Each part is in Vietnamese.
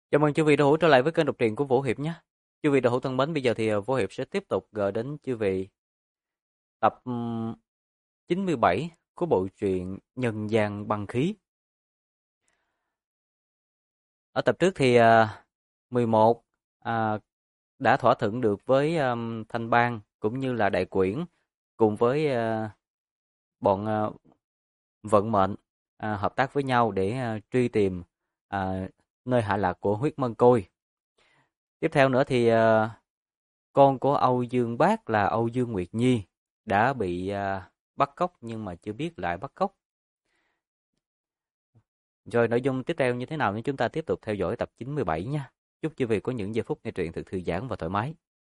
Chào mừng chư vị đã hữu trở lại với kênh đọc truyện của Vũ Hiệp nhé. Chư vị đã hữu thân mến, bây giờ thì Vũ Hiệp sẽ tiếp tục gửi đến chư vị tập 97 của bộ truyện Nhân gian băng khí. Ở tập trước thì 11 à, đã thỏa thuận được với Thanh Bang cũng như là Đại Quyển cùng với bọn vận mệnh hợp tác với nhau để truy tìm nơi hạ lạc của huyết mân côi. Tiếp theo nữa thì con của Âu Dương Bác là Âu Dương Nguyệt Nhi đã bị bắt cóc nhưng mà chưa biết lại bắt cóc. Rồi nội dung tiếp theo như thế nào nên chúng ta tiếp tục theo dõi tập 97 nha. Chúc quý vị có những giây phút nghe truyện thật thư giãn và thoải mái.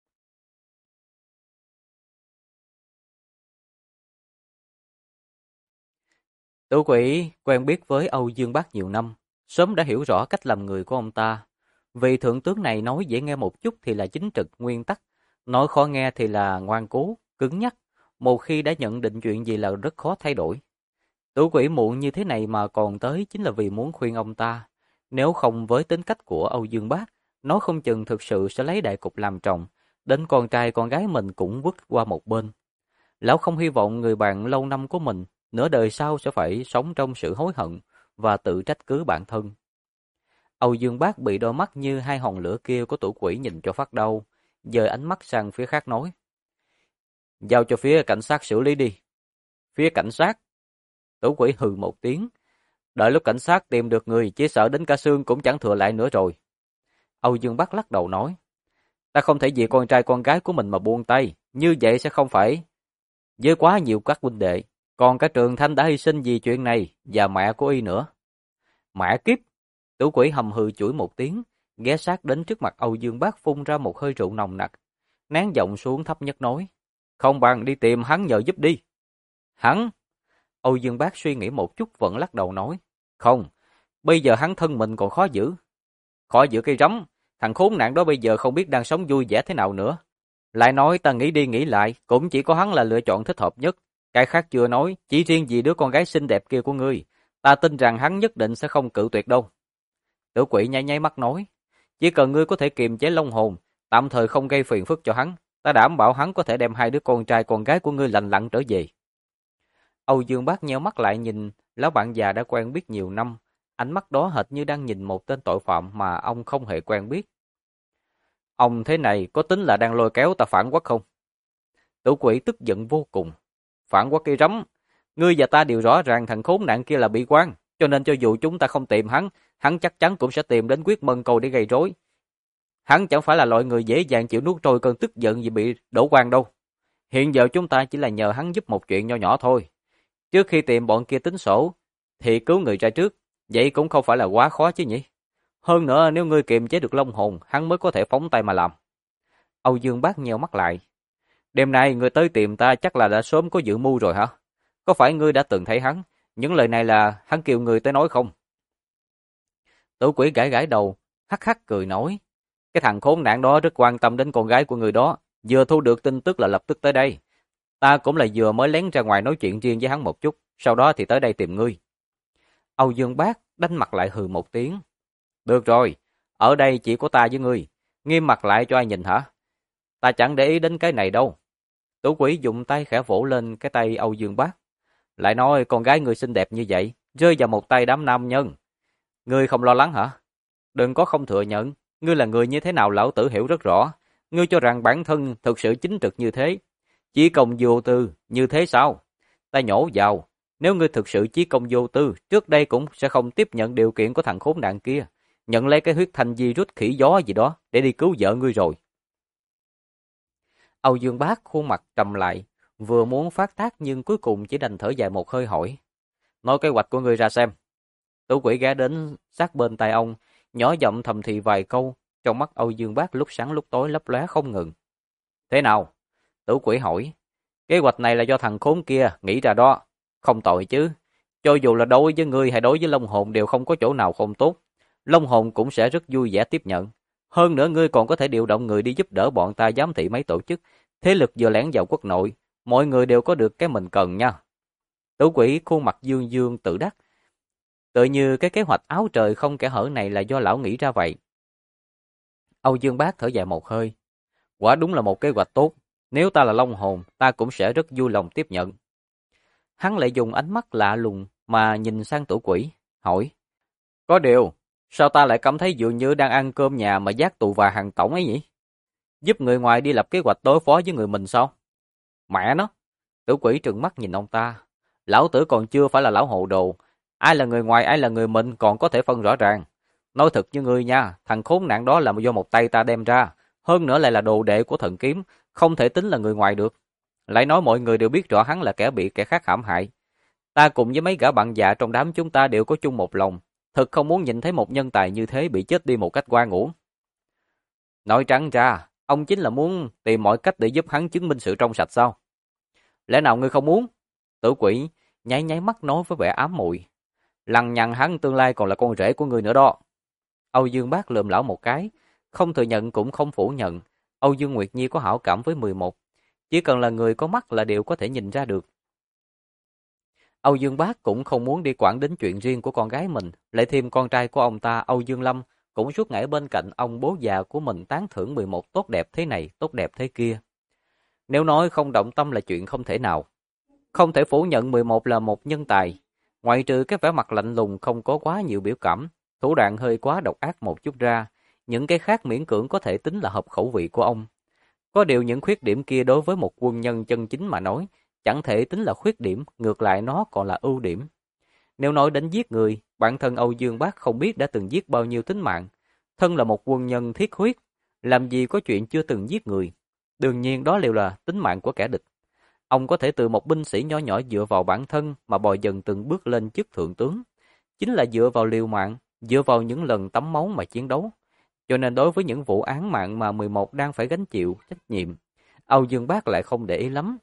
Tử Quỷ quen biết với Âu Dương Bác nhiều năm, sớm đã hiểu rõ cách làm người của ông ta. Vị thượng tướng này nói dễ nghe một chút thì là chính trực nguyên tắc, nói khó nghe thì là ngoan cố, cứng nhắc. Một khi đã nhận định chuyện gì là rất khó thay đổi. Tử Quỷ muộn như thế này mà còn tới chính là vì muốn khuyên ông ta. Nếu không với tính cách của Âu Dương Bác, nó không chừng thực sự sẽ lấy đại cục làm trọng, đến con trai con gái mình cũng vứt qua một bên. Lão không hy vọng người bạn lâu năm của mình, nửa đời sau sẽ phải sống trong sự hối hận và tự trách cứ bản thân. Âu Dương Bác bị đôi mắt như hai hòn lửa kia của Tử Quỷ nhìn cho phát đau, dời ánh mắt sang phía khác nói. Giao cho phía cảnh sát xử lý đi. Phía cảnh sát? Tử Quỷ hừ một tiếng. Đợi lúc cảnh sát tìm được người, chỉ sợ đến cả xương cũng chẳng thừa lại nữa rồi. Âu Dương Bắc lắc đầu nói. Ta không thể vì con trai con gái của mình mà buông tay. Như vậy sẽ không phải với quá nhiều các huynh đệ. Còn cả Trường Thanh đã hy sinh vì chuyện này và mẹ của y nữa. Mẹ kiếp! Tử Quỷ hầm hừ chửi một tiếng, ghé sát đến trước mặt Âu Dương Bắc phun ra một hơi rượu nồng nặc. Nén giọng xuống thấp nhất nói. Không bằng đi tìm hắn nhờ giúp đi. Hắn? Âu Dương Bác suy nghĩ một chút vẫn lắc đầu nói. Không, bây giờ hắn thân mình còn khó giữ. Khó giữ cây rắm, thằng khốn nạn đó bây giờ không biết đang sống vui vẻ thế nào nữa. Lại nói ta nghĩ đi nghĩ lại, cũng chỉ có hắn là lựa chọn thích hợp nhất. Cái khác chưa nói, chỉ riêng vì đứa con gái xinh đẹp kia của ngươi. Ta tin rằng hắn nhất định sẽ không cự tuyệt đâu. Tử Quỷ nháy nháy mắt nói. Chỉ cần ngươi có thể kiềm chế long hồn, tạm thời không gây phiền phức cho hắn. Ta đảm bảo hắn có thể đem hai đứa con trai con gái của ngươi lành lặn trở về. Âu Dương Bác nheo mắt lại nhìn lão bạn già đã quen biết nhiều năm, ánh mắt đó hệt như đang nhìn một tên tội phạm mà ông không hề quen biết. Ông thế này có tính là đang lôi kéo ta phản quốc không? Tử Quỷ tức giận vô cùng. Phản quốc cây rắm, ngươi và ta đều rõ ràng thằng khốn nạn kia là bị quan, cho nên cho dù chúng ta không tìm hắn, hắn chắc chắn cũng sẽ tìm đến Quyết Mân Cầu để gây rối. Hắn chẳng phải là loại người dễ dàng chịu nuốt trôi cơn tức giận vì bị đổ quan đâu. Hiện giờ chúng ta chỉ là nhờ hắn giúp một chuyện nho nhỏ thôi. Trước khi tìm bọn kia tính sổ, thì cứu người ra trước, vậy cũng không phải là quá khó chứ nhỉ? Hơn nữa nếu ngươi kiềm chế được long hồn, hắn mới có thể phóng tay mà làm. Âu Dương Bác nheo mắt lại. Đêm nay ngươi tới tìm ta chắc là đã sớm có dự mưu rồi hả? Có phải ngươi đã từng thấy hắn? Những lời này là hắn kêu ngươi tới nói không? Tử Quỷ gãi gãi đầu, hắc hắc cười nói. Cái thằng khốn nạn đó rất quan tâm đến con gái của người đó, vừa thu được tin tức là lập tức tới đây. Ta cũng là vừa mới lén ra ngoài nói chuyện riêng với hắn một chút, sau đó thì tới đây tìm ngươi. Âu Dương Bác đánh mặt lại hừ một tiếng. Được rồi, ở đây chỉ có ta với ngươi, nghiêm mặt lại cho ai nhìn hả? Ta chẳng để ý đến cái này đâu. Tử Quỷ dùng tay khẽ vỗ lên cái tay Âu Dương Bác. Lại nói con gái ngươi xinh đẹp như vậy, rơi vào một tay đám nam nhân. Ngươi không lo lắng hả? Đừng có không thừa nhận, ngươi là người như thế nào lão tử hiểu rất rõ. Ngươi cho rằng bản thân thực sự chính trực như thế, chí công vô tư như thế sao? Ta nhổ vào, nếu ngươi thực sự chí công vô tư, trước đây cũng sẽ không tiếp nhận điều kiện của thằng khốn nạn kia, nhận lấy cái huyết thanh di rút khỉ gió gì đó để đi cứu vợ ngươi rồi. Âu Dương Bác khuôn mặt trầm lại, vừa muốn phát tác nhưng cuối cùng chỉ đành thở dài một hơi hỏi. Nói kế hoạch của ngươi ra xem. Tử Quỷ ghé đến sát bên tai ông, nhỏ giọng thầm thì vài câu, trong mắt Âu Dương Bác lúc sáng lúc tối lấp lóe không ngừng. Thế nào? Tử Quỷ hỏi. Kế hoạch này là do thằng khốn kia nghĩ ra đó. Không tội chứ. Cho dù là đối với ngươi hay đối với Long Hồn đều không có chỗ nào không tốt. Long Hồn cũng sẽ rất vui vẻ tiếp nhận. Hơn nữa ngươi còn có thể điều động người đi giúp đỡ bọn ta giám thị mấy tổ chức. Thế lực vừa lẻn vào quốc nội. Mọi người đều có được cái mình cần nha. Tử Quỷ khuôn mặt dương dương tự đắc. Tự như cái kế hoạch áo trời không kẽ hở này là do lão nghĩ ra vậy. Âu Dương Bác thở dài một hơi. Quả đúng là một kế hoạch tốt. Nếu ta là Long Hồn, ta cũng sẽ rất vui lòng tiếp nhận. Hắn lại dùng ánh mắt lạ lùng mà nhìn sang Tử Quỷ, hỏi. Có điều, sao ta lại cảm thấy dường như đang ăn cơm nhà mà giác tù và hàng tổng ấy nhỉ? Giúp người ngoài đi lập kế hoạch đối phó với người mình sao? Mẹ nó! Tử Quỷ trừng mắt nhìn ông ta. Lão tử còn chưa phải là lão hồ đồ. Ai là người ngoài, ai là người mình còn có thể phân rõ ràng. Nói thật như ngươi nha, thằng khốn nạn đó là do một tay ta đem ra. Hơn nữa lại là đồ đệ của thần kiếm, không thể tính là người ngoài được. Lại nói mọi người đều biết rõ hắn là kẻ bị kẻ khác hãm hại. Ta cùng với mấy gã bạn già trong đám chúng ta đều có chung một lòng. Thật không muốn nhìn thấy một nhân tài như thế bị chết đi một cách oan uổng. Nói trắng ra, ông chính là muốn tìm mọi cách để giúp hắn chứng minh sự trong sạch sao? Lẽ nào ngươi không muốn? Tử Quỷ nháy nháy mắt nói với vẻ ám muội. Lằng nhằng hắn tương lai còn là con rể của ngươi nữa đó. Âu Dương Bác lườm lão một cái, không thừa nhận cũng không phủ nhận. Âu Dương Nguyệt Nhi có hảo cảm với 11. Chỉ cần là người có mắt là đều có thể nhìn ra được. Âu Dương Bác cũng không muốn đi quản đến chuyện riêng của con gái mình, lại thêm con trai của ông ta Âu Dương Lâm cũng suốt ngày bên cạnh ông bố già của mình tán thưởng 11 tốt đẹp thế này, tốt đẹp thế kia. Nếu nói không động tâm là chuyện không thể nào. Không thể phủ nhận 11 là một nhân tài, ngoại trừ cái vẻ mặt lạnh lùng không có quá nhiều biểu cảm, thủ đoạn hơi quá độc ác một chút ra, những cái khác miễn cưỡng có thể tính là hợp khẩu vị của ông. Có điều những khuyết điểm kia đối với một quân nhân chân chính mà nói, chẳng thể tính là khuyết điểm, ngược lại nó còn là ưu điểm. Nếu nói đến giết người, bản thân Âu Dương Bác không biết đã từng giết bao nhiêu tính mạng. Thân là một quân nhân thiết huyết, làm gì có chuyện chưa từng giết người. Đương nhiên đó đều là tính mạng của kẻ địch. Ông có thể từ một binh sĩ nhỏ nhỏ dựa vào bản thân mà bò dần từng bước lên chức thượng tướng. Chính là dựa vào liều mạng, dựa vào những lần tắm máu mà chiến đấu. Cho nên đối với những vụ án mạng mà 11 đang phải gánh chịu trách nhiệm, Âu Dương Bác lại không để ý lắm.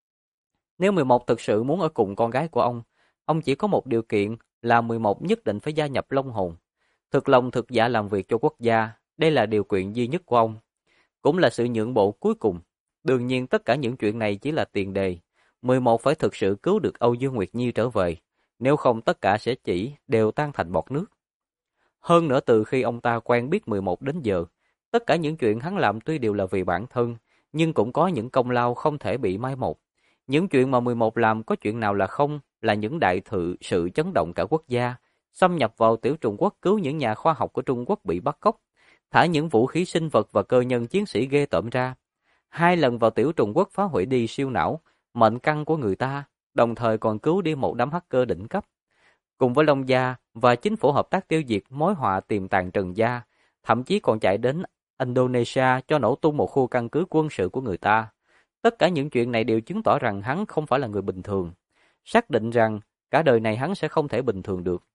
Nếu 11 thực sự muốn ở cùng con gái của ông chỉ có một điều kiện là 11 nhất định phải gia nhập Long Hồn. Thực lòng thực dạ làm việc cho quốc gia, đây là điều kiện duy nhất của ông. Cũng là sự nhượng bộ cuối cùng. Đương nhiên tất cả những chuyện này chỉ là tiền đề. 11 phải thực sự cứu được Âu Dương Nguyệt Nhi trở về, nếu không tất cả sẽ chỉ đều tan thành bọt nước. Hơn nữa từ khi ông ta quen biết 11 đến giờ, tất cả những chuyện hắn làm tuy đều là vì bản thân, nhưng cũng có những công lao không thể bị mai một. Những chuyện mà 11 làm có chuyện nào là không, là những đại sự chấn động cả quốc gia, xâm nhập vào Tiểu Trung Quốc cứu những nhà khoa học của Trung Quốc bị bắt cóc, thả những vũ khí sinh vật và cơ nhân chiến sĩ ghê tởm ra. 2 lần vào Tiểu Trung Quốc phá hủy đi siêu não, mệnh căn của người ta, đồng thời còn cứu đi một đám hacker đỉnh cấp. Cùng với Long Gia và chính phủ hợp tác tiêu diệt mối họa tiềm tàng Trần Gia, thậm chí còn chạy đến Indonesia cho nổ tung một khu căn cứ quân sự của người ta. Tất cả những chuyện này đều chứng tỏ rằng hắn không phải là người bình thường, xác định rằng cả đời này hắn sẽ không thể bình thường được.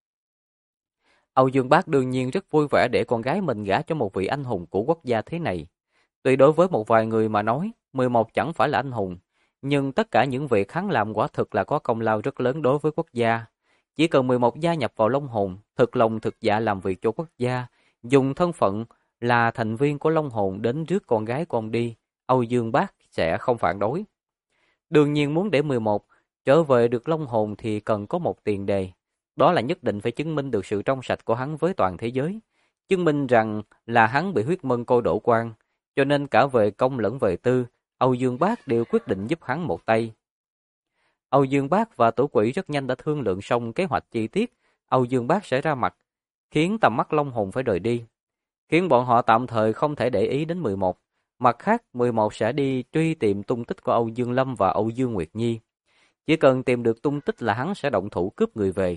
Âu Dương Bác đương nhiên rất vui vẻ để con gái mình gả cho một vị anh hùng của quốc gia thế này. Tuy đối với một vài người mà nói, 11 chẳng phải là anh hùng, nhưng tất cả những việc hắn làm quả thực là có công lao rất lớn đối với quốc gia. Chỉ cần 11 gia nhập vào Long Hồn, thực lòng thực dạ làm việc cho quốc gia, dùng thân phận là thành viên của Long Hồn đến rước con gái của ông đi, Âu Dương Bác sẽ không phản đối. Đương nhiên muốn để 11 trở về được Long Hồn thì cần có một tiền đề. Đó là nhất định phải chứng minh được sự trong sạch của hắn với toàn thế giới. Chứng minh rằng là hắn bị huyết mân cô đổ quan. Cho nên cả về công lẫn về tư, Âu Dương Bác đều quyết định giúp hắn một tay. Âu Dương Bác và Tử Quỷ rất nhanh đã thương lượng xong kế hoạch chi tiết. Âu Dương Bác sẽ ra mặt, khiến tầm mắt Long Hồn phải rời đi. Khiến bọn họ tạm thời không thể để ý đến 11. Mặt khác, 11 sẽ đi truy tìm tung tích của Âu Dương Lâm và Âu Dương Nguyệt Nhi. Chỉ cần tìm được tung tích là hắn sẽ động thủ cướp người về.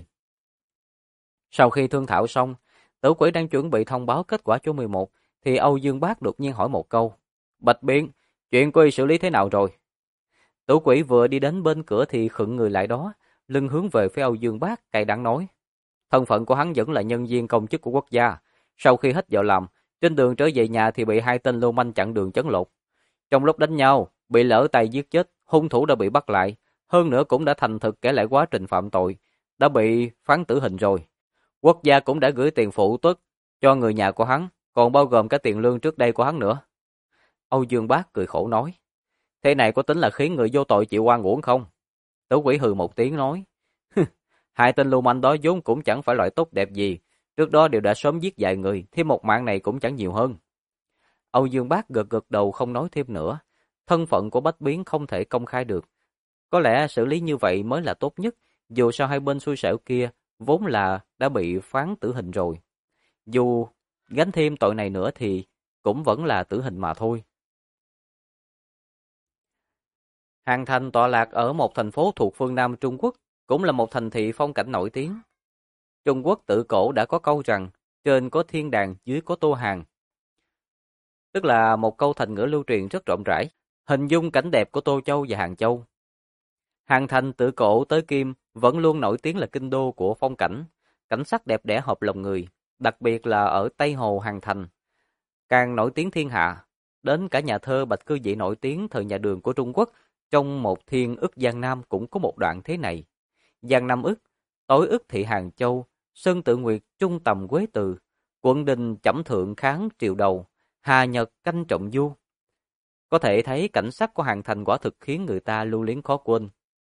Sau khi thương thảo xong, Tử Quỷ đang chuẩn bị thông báo kết quả cho 11, thì Âu Dương Bác đột nhiên hỏi một câu. Bạch Biến, chuyện của y xử lý thế nào rồi? Tử Quỷ vừa đi đến bên cửa thì khựng người lại đó, lưng hướng về phía Âu Dương Bác, cay đắng nói. Thân phận của hắn vẫn là nhân viên công chức của quốc gia. Sau khi hết giờ làm, trên đường trở về nhà thì bị 2 tên lưu manh chặn đường chấn lột. Trong lúc đánh nhau, bị lỡ tay giết chết, hung thủ đã bị bắt lại. Hơn nữa cũng đã thành thực kể lại quá trình phạm tội, đã bị phán tử hình rồi. Quốc gia cũng đã gửi tiền phụ tuất cho người nhà của hắn, còn bao gồm cả tiền lương trước đây của hắn nữa. Âu Dương Bác cười khổ nói. Thế này có tính là khiến người vô tội chịu oan uổng không? Tử Quỷ hừ một tiếng nói. 2 tên lưu manh đó vốn cũng chẳng phải loại tốt đẹp gì. Trước đó đều đã sớm giết vài người, thêm một mạng này cũng chẳng nhiều hơn. Âu Dương Bác gật gật đầu không nói thêm nữa. Thân phận của Bách Biến không thể công khai được. Có lẽ xử lý như vậy mới là tốt nhất, dù sao hai bên xui xẻo kia vốn là đã bị phán tử hình rồi. Dù gánh thêm tội này nữa thì cũng vẫn là tử hình mà thôi. Hàng Thành tọa lạc ở một thành phố thuộc phương Nam Trung Quốc, cũng là một thành thị phong cảnh nổi tiếng. Trung Quốc tự cổ đã có câu rằng trên có thiên đàng, dưới có tô hàng. Tức là một câu thành ngữ lưu truyền rất rộng rãi, hình dung cảnh đẹp của Tô Châu và Hàng Châu. Hàng Thành tự cổ tới Kim vẫn luôn nổi tiếng là kinh đô của phong cảnh, cảnh sắc đẹp đẽ hợp lòng người, đặc biệt là ở Tây Hồ Hàng Thành. Càng nổi tiếng thiên hạ, đến cả nhà thơ bạch cư dị nổi tiếng thời nhà Đường của Trung Quốc, trong một thiên ức Giang Nam cũng có một đoạn thế này. Giang Nam ức, tối ức thị Hàng Châu, sơn tự nguyệt trung tầm quế từ, quận đình chẩm thượng kháng triều đầu, hà nhật canh trọng du. Có thể thấy cảnh sắc của Hàng Thành quả thực khiến người ta lưu luyến khó quên.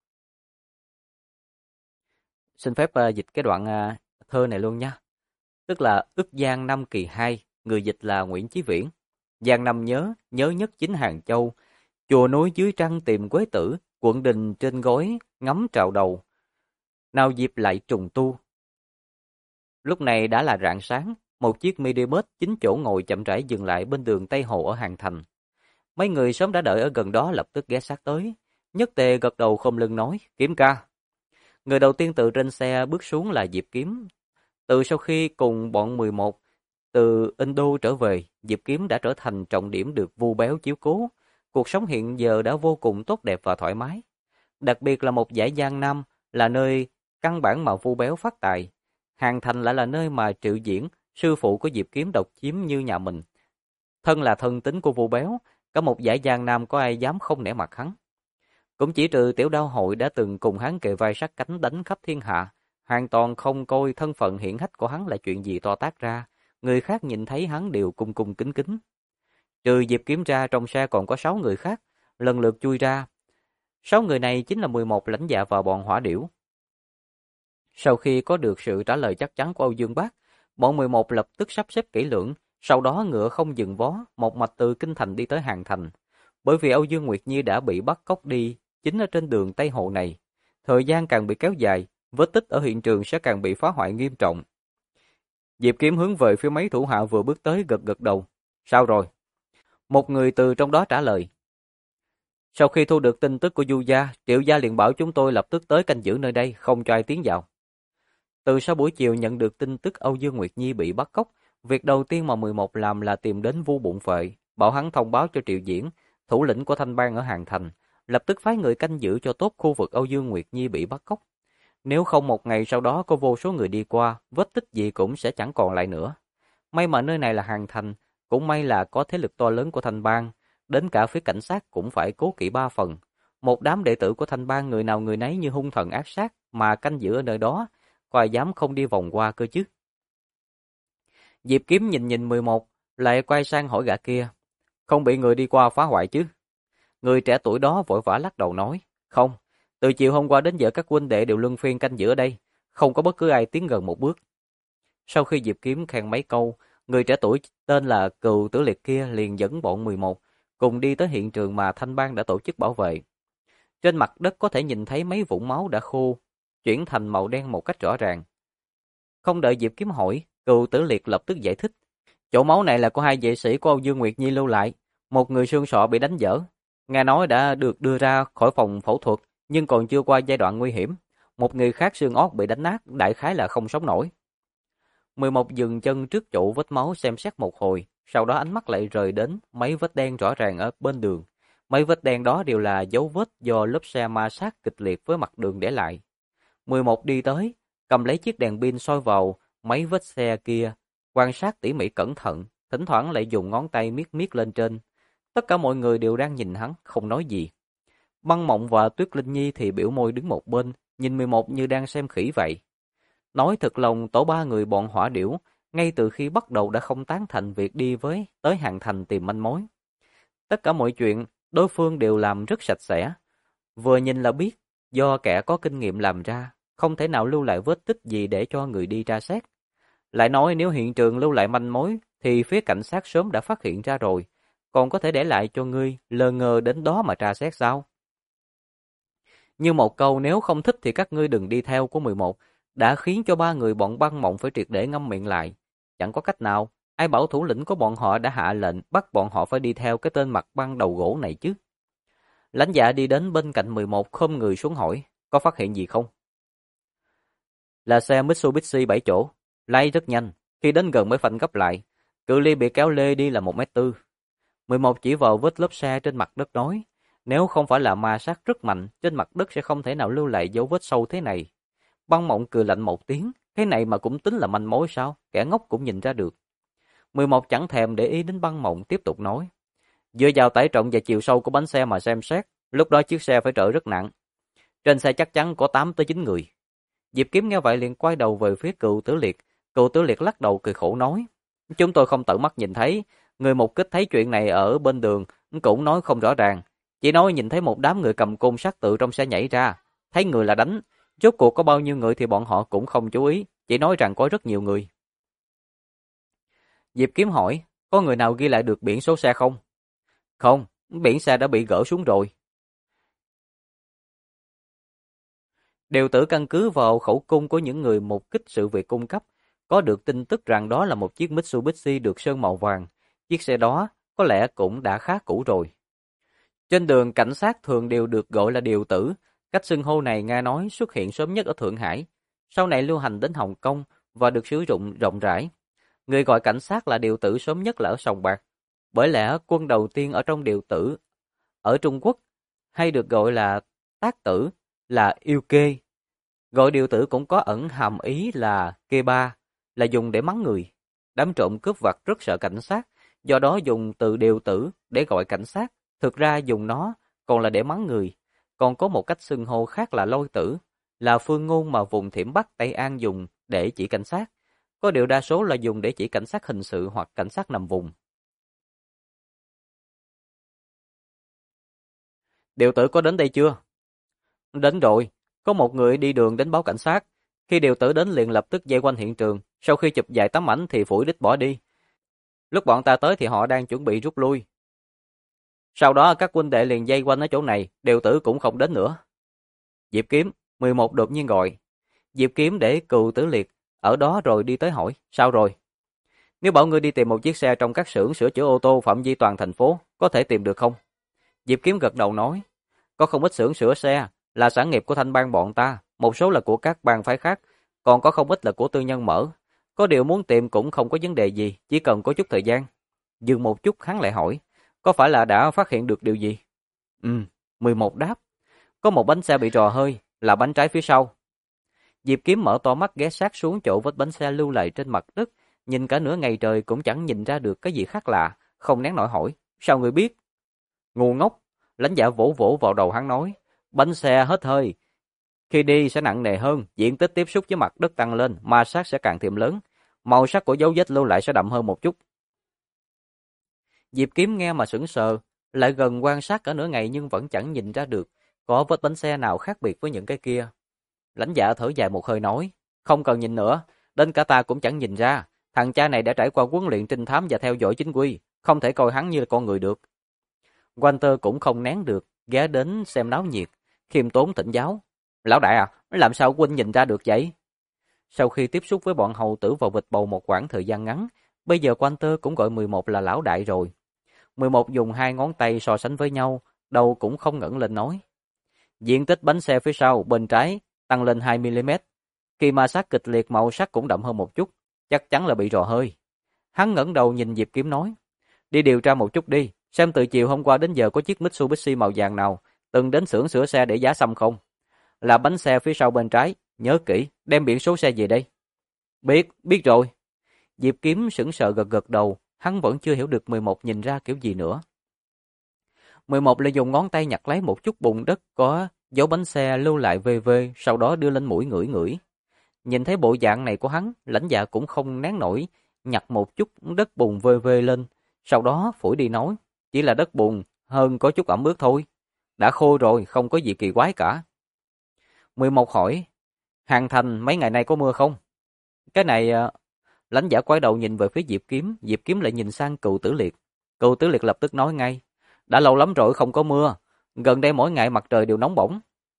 Xin phép dịch cái đoạn thơ này luôn nha. Tức là ức Giang năm kỳ 2, người dịch là Nguyễn Chí Viễn. Giang năm nhớ, nhớ nhất chính Hàng Châu, chùa núi dưới trăng tìm quế tử, quận đình trên gối ngắm trào đầu. Nào dịp lại trùng tu. Lúc này đã là rạng sáng, một chiếc mini bus 9 chỗ ngồi chậm rãi dừng lại bên đường Tây Hồ ở Hàng Thành. Mấy người sớm đã đợi ở gần đó lập tức ghé sát tới. Nhất Tề gật đầu khom lưng nói, Kiếm ca. Người đầu tiên từ trên xe bước xuống là Diệp Kiếm. Từ sau khi cùng bọn 11 từ Indo trở về, Diệp Kiếm đã trở thành trọng điểm được Vu Béo chiếu cố. Cuộc sống hiện giờ đã vô cùng tốt đẹp và thoải mái. Đặc biệt là một dãy Giang Nam là nơi căn bản mà Vu Béo phát tài. Hàng Thành lại là nơi mà Triệu Diễn, sư phụ của Diệp Kiếm độc chiếm như nhà mình. Thân là thân tín của Vu Béo, cả một dãy Giang Nam có ai dám không nể mặt hắn. Cũng chỉ trừ Tiểu Đao Hội đã từng cùng hắn kề vai sát cánh đánh khắp thiên hạ, hoàn toàn không coi thân phận hiển hách của hắn là chuyện gì to tát ra, người khác nhìn thấy hắn đều cung cung kính kính. Trừ Diệp Kiếm ra, trong xe còn có 6 người khác, lần lượt chui ra. 6 người này chính là 11 lãnh dạ và bọn Hỏa Điểu. Sau khi có được sự trả lời chắc chắn của Âu Dương Bác, bọn 11 lập tức sắp xếp kỹ lưỡng, sau đó ngựa không dừng vó, một mạch từ Kinh Thành đi tới Hàng Thành. Bởi vì Âu Dương Nguyệt Nhi đã bị bắt cóc đi, chính ở trên đường Tây Hồ này. Thời gian càng bị kéo dài, vết tích ở hiện trường sẽ càng bị phá hoại nghiêm trọng. Diệp Kiếm hướng về phía mấy thủ hạ vừa bước tới gật gật đầu. Sao rồi? Một người từ trong đó trả lời. Sau khi thu được tin tức của Du Gia, Triệu Gia liền bảo chúng tôi lập tức tới canh giữ nơi đây, không cho ai tiến vào. Từ sau buổi chiều nhận được tin tức Âu Dương Nguyệt Nhi bị bắt cóc, việc đầu tiên mà 11 làm là tìm đến Vu Bụng Phệ, bảo hắn thông báo cho Triệu Diễn, thủ lĩnh của Thanh Bang ở Hàng Thành, lập tức phái người canh giữ cho tốt khu vực Âu Dương Nguyệt Nhi bị bắt cóc. Nếu không một ngày sau đó có vô số người đi qua, vết tích gì cũng sẽ chẳng còn lại nữa. May mà nơi này là Hàng Thành, cũng may là có thế lực to lớn của Thanh Bang, đến cả phía cảnh sát cũng phải cố kỵ 3 phần. Một đám đệ tử của Thanh Bang người nào người nấy như hung thần ác sát mà canh giữ ở nơi đó, có ai dám không đi vòng qua cơ chứ. Diệp Kiếm nhìn nhìn 11, lại quay sang hỏi gã kia, không bị người đi qua phá hoại chứ? Người trẻ tuổi đó vội vã lắc đầu nói, không, từ chiều hôm qua đến giờ các huynh đệ đều luân phiên canh giữ ở đây, không có bất cứ ai tiến gần một bước. Sau khi Diệp Kiếm khen mấy câu, người trẻ tuổi tên là Cừu Tử Liệt kia liền dẫn bọn 11 cùng đi tới hiện trường mà Thanh Bang đã tổ chức bảo vệ. Trên mặt đất có thể nhìn thấy mấy vũng máu đã khô, chuyển thành màu đen một cách rõ ràng. Không đợi Diệp Kiếm hỏi, Cừu Tử Liệt lập tức giải thích. Chỗ máu này là của 2 vệ sĩ của Âu Dương Nguyệt Nhi lưu lại, một người xương sọ bị đánh vỡ. Nghe nói đã được đưa ra khỏi phòng phẫu thuật, nhưng còn chưa qua giai đoạn nguy hiểm. Một người khác xương óc bị đánh nát, đại khái là không sống nổi. 11 dừng chân trước chỗ vết máu xem xét một hồi, sau đó ánh mắt lại rời đến mấy vết đen rõ ràng ở bên đường. Mấy vết đen đó đều là dấu vết do lớp xe ma sát kịch liệt với mặt đường để lại. 11 đi tới, cầm lấy chiếc đèn pin soi vào mấy vết xe kia, quan sát tỉ mỉ cẩn thận, thỉnh thoảng lại dùng ngón tay miết miết lên trên. Tất cả mọi người đều đang nhìn hắn, không nói gì. Băng Mộng và Tuyết Linh Nhi thì biểu môi đứng một bên, nhìn 11 như đang xem khỉ vậy. Nói thật lòng, tổ 3 người bọn Hỏa Điểu, ngay từ khi bắt đầu đã không tán thành việc đi tới Hàng Thành tìm manh mối. Tất cả mọi chuyện, đối phương đều làm rất sạch sẽ. Vừa nhìn là biết, do kẻ có kinh nghiệm làm ra, không thể nào lưu lại vết tích gì để cho người đi tra xét. Lại nói nếu hiện trường lưu lại manh mối, thì phía cảnh sát sớm đã phát hiện ra rồi, còn có thể để lại cho ngươi lơ ngơ đến đó mà tra xét sao? Như một câu nếu không thích thì các ngươi đừng đi theo của 11 đã khiến cho ba người bọn Băng Mộng phải triệt để ngậm miệng lại. Chẳng có cách nào, ai bảo thủ lĩnh của bọn họ đã hạ lệnh bắt bọn họ phải đi theo cái tên mặt băng đầu gỗ này chứ. Lãnh Dạ đi đến bên cạnh 11 khom người xuống hỏi, có phát hiện gì không? Là xe Mitsubishi 7 chỗ, lái rất nhanh, khi đến gần mới phanh gấp lại, cự ly bị kéo lê đi là 1,4 m. 11 chỉ vào vết lốp xe trên mặt đất nói, nếu không phải là ma sát rất mạnh, trên mặt đất sẽ không thể nào lưu lại dấu vết sâu thế này. Băng Mộng cười lạnh một tiếng, cái này mà cũng tính là manh mối sao, kẻ ngốc cũng nhìn ra được. 11 chẳng thèm để ý đến Băng Mộng tiếp tục nói, dựa vào tải trọng và chiều sâu của bánh xe mà xem xét, lúc đó chiếc xe phải trở rất nặng. Trên xe chắc chắn có 8 tới 9 người. Diệp Kiếm nghe vậy liền quay đầu về phía Cựu Tử Liệt. Cựu Tử Liệt lắc đầu cười khổ nói, chúng tôi không tận mắt nhìn thấy, người mục kích thấy chuyện này ở bên đường cũng nói không rõ ràng, chỉ nói nhìn thấy một đám người cầm côn sắt tự trong xe nhảy ra, thấy người là đánh, rốt cuộc có bao nhiêu người thì bọn họ cũng không chú ý, chỉ nói rằng có rất nhiều người. Diệp Kiếm hỏi, có người nào ghi lại được biển số xe không? Không, biển xe đã bị gỡ xuống rồi. Điều tử căn cứ vào khẩu cung của những người mục kích sự việc cung cấp, có được tin tức rằng đó là một chiếc Mitsubishi được sơn màu vàng. Chiếc xe đó có lẽ cũng đã khá cũ rồi. Trên đường cảnh sát thường đều được gọi là điều tử, cách xưng hô này nghe nói xuất hiện sớm nhất ở Thượng Hải, sau này lưu hành đến Hồng Kông và được sử dụng rộng rãi. Người gọi cảnh sát là điều tử sớm nhất là ở Sòng Bạc, bởi lẽ quân đầu tiên ở trong điều tử ở Trung Quốc hay được gọi là tác tử là yêu kê. Gọi điều tử cũng có ẩn hàm ý là kê ba, là dùng để mắng người. Đám trộm cướp vặt rất sợ cảnh sát, do đó dùng từ điều tử để gọi cảnh sát. Thực ra dùng nó còn là để mắng người. Còn có một cách xưng hô khác là lôi tử, là phương ngôn mà vùng Thiểm Bắc Tây An dùng để chỉ cảnh sát. Có điều đa số là dùng để chỉ cảnh sát hình sự hoặc cảnh sát nằm vùng. Điều tử có đến đây chưa? Đến rồi, có một người đi đường đến báo cảnh sát. Khi điều tử đến liền lập tức vây quanh hiện trường, sau khi chụp vài tấm ảnh thì phủi đích bỏ đi. Lúc bọn ta tới thì họ đang chuẩn bị rút lui. Sau đó các huynh đệ liền vây quanh ở chỗ này, điều tử cũng không đến nữa. Diệp Kiếm, 11 đột nhiên gọi. Diệp Kiếm để Cừu Tử Liệt ở đó rồi đi tới hỏi, sao rồi? Nếu bảo ngươi đi tìm một chiếc xe trong các xưởng sửa chữa ô tô phạm vi toàn thành phố, có thể tìm được không? Diệp Kiếm gật đầu nói, có không ít xưởng sửa xe, là sản nghiệp của thanh bang bọn ta, một số là của các bang phái khác, còn có không ít là của tư nhân mở. Có điều muốn tìm cũng không có vấn đề gì, chỉ cần có chút thời gian. Dừng một chút hắn lại hỏi, có phải là đã phát hiện được điều gì? 11 đáp, có một bánh xe bị rò hơi, là bánh trái phía sau. Diệp Kiếm mở to mắt ghé sát xuống chỗ vết bánh xe lưu lại trên mặt đất, nhìn cả nửa ngày trời cũng chẳng nhìn ra được cái gì khác lạ, không nén nổi hỏi, sao người biết? Ngu ngốc, Lãnh Dạ vỗ vỗ vào đầu hắn nói, bánh xe hết hơi, khi đi sẽ nặng nề hơn, diện tích tiếp xúc với mặt đất tăng lên, ma sát sẽ càng thêm lớn, màu sắc của dấu vết lưu lại sẽ đậm hơn một chút. Diệp Kiếm nghe mà sững sờ, lại gần quan sát cả nửa ngày nhưng vẫn chẳng nhìn ra được có vết bánh xe nào khác biệt với những cái kia. Lãnh Dạ thở dài một hơi nói, không cần nhìn nữa, đến cả ta cũng chẳng nhìn ra, thằng cha này đã trải qua huấn luyện trinh thám và theo dõi chính quy, không thể coi hắn như là con người được. Walter cũng không nén được, ghé đến xem náo nhiệt, khiêm tốn thỉnh giáo. Lão đại à, làm sao huynh nhìn ra được vậy? Sau khi tiếp xúc với bọn hầu tử vào vịt bầu một khoảng thời gian ngắn, bây giờ Walter cũng gọi 11 là lão đại rồi. 11 dùng hai ngón tay so sánh với nhau, đầu cũng không ngẩng lên nói. Diện tích bánh xe phía sau bên trái tăng lên 2 mm. Khi ma sát kịch liệt màu sắc cũng đậm hơn một chút, chắc chắn là bị rò hơi. Hắn ngẩng đầu nhìn Diệp Kiếm nói, đi điều tra một chút đi, xem từ chiều hôm qua đến giờ có chiếc Mitsubishi màu vàng nào từng đến xưởng sửa xe để giá xăm không? Là bánh xe phía sau bên trái, nhớ kỹ, đem biển số xe về đây. Biết rồi. Diệp Kiếm sững sờ gật gật đầu, hắn vẫn chưa hiểu được 11 nhìn ra kiểu gì nữa. 11 lại dùng ngón tay nhặt lấy một chút bùn đất có dấu bánh xe lưu lại vê, sau đó đưa lên mũi ngửi ngửi. Nhìn thấy bộ dạng này của hắn, Lãnh Dạ cũng không nén nổi, nhặt một chút đất bùn vê lên, sau đó phủi đi nói, chỉ là đất bùn, hơn có chút ẩm ướt thôi. Đã khô rồi, không có gì kỳ quái cả. 11 hỏi, Hàng Thành mấy ngày nay có mưa không? Cái này, Lãnh Dạ quay đầu nhìn về phía Diệp Kiếm lại nhìn sang Cừu Tử Liệt. Cựu Tứ Liệt lập tức nói ngay. Đã lâu lắm rồi không có mưa. Gần đây mỗi ngày mặt trời đều nóng bỏng.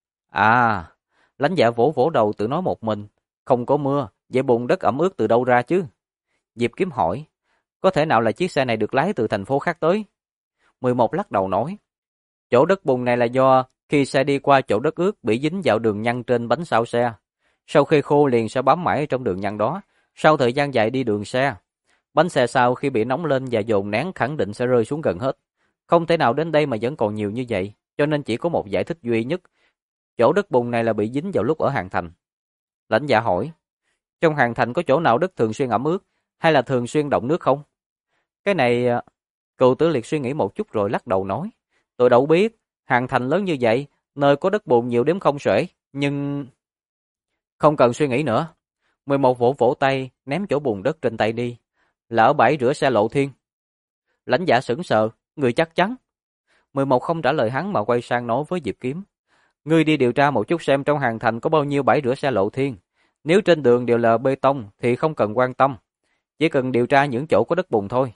À, Lãnh Dạ vỗ vỗ đầu tự nói một mình. Không có mưa, vậy bùn đất ẩm ướt từ đâu ra chứ? Diệp Kiếm hỏi. Có thể nào là chiếc xe này được lái từ thành phố khác tới? 11 lắc đầu nói. Chỗ đất bùn này là do khi xe đi qua chỗ đất ướt bị dính vào đường nhăn trên bánh sau xe. Sau khi khô liền sẽ bám mãi trong đường nhăn đó. Sau thời gian dài đi đường xe, bánh xe sau khi bị nóng lên và dồn nén khẳng định sẽ rơi xuống gần hết. Không thể nào đến đây mà vẫn còn nhiều như vậy, cho nên chỉ có một giải thích duy nhất. Chỗ đất bùn này là bị dính vào lúc ở Hàng Thành. Lãnh Dạ hỏi, trong Hàng Thành có chỗ nào đất thường xuyên ẩm ướt, hay là thường xuyên động nước không? Cái này, Cựu Tử Liệt suy nghĩ một chút rồi lắc đầu nói, tôi đâu biết, Hàng Thành lớn như vậy, nơi có đất bùn nhiều đếm không xuể, nhưng... Không cần suy nghĩ nữa. 11 vỗ vỗ tay, ném chỗ bùn đất trên tay đi. Là ở bãi rửa xe Lộ Thiên. Lãnh Dạ sững sờ, người chắc chắn. 11 không trả lời hắn mà quay sang nói với Diệp Kiếm. Ngươi đi điều tra một chút xem trong Hàng Thành có bao nhiêu bãi rửa xe Lộ Thiên. Nếu trên đường đều là bê tông thì không cần quan tâm. Chỉ cần điều tra những chỗ có đất bùn thôi.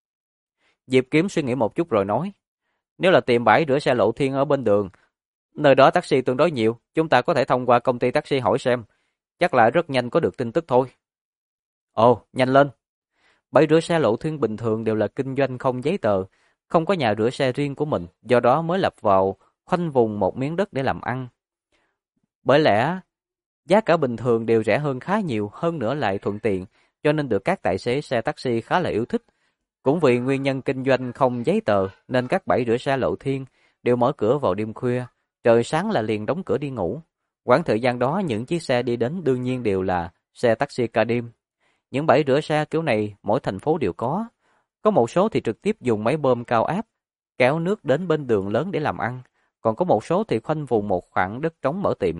Diệp Kiếm suy nghĩ một chút rồi nói. Nếu là tìm bãi rửa xe Lộ Thiên ở bên đường, nơi đó taxi tương đối nhiều, chúng ta có thể thông qua công ty taxi hỏi xem. Chắc là rất nhanh có được tin tức thôi. Ồ, nhanh lên. Bãi rửa xe Lộ Thiên bình thường đều là kinh doanh không giấy tờ, không có nhà rửa xe riêng của mình, do đó mới lập vào khoanh vùng một miếng đất để làm ăn. Bởi lẽ, giá cả bình thường đều rẻ hơn khá nhiều, hơn nữa lại thuận tiện, cho nên được các tài xế xe taxi khá là yêu thích. Cũng vì nguyên nhân kinh doanh không giấy tờ, nên các bãi rửa xe Lộ Thiên đều mở cửa vào đêm khuya, trời sáng là liền đóng cửa đi ngủ. Quãng thời gian đó những chiếc xe đi đến đương nhiên đều là xe taxi ca đêm. Những bãi rửa xe kiểu này mỗi thành phố đều có một số thì trực tiếp dùng máy bơm cao áp, kéo nước đến bên đường lớn để làm ăn, còn có một số thì khoanh vùng một khoảng đất trống mở tiệm.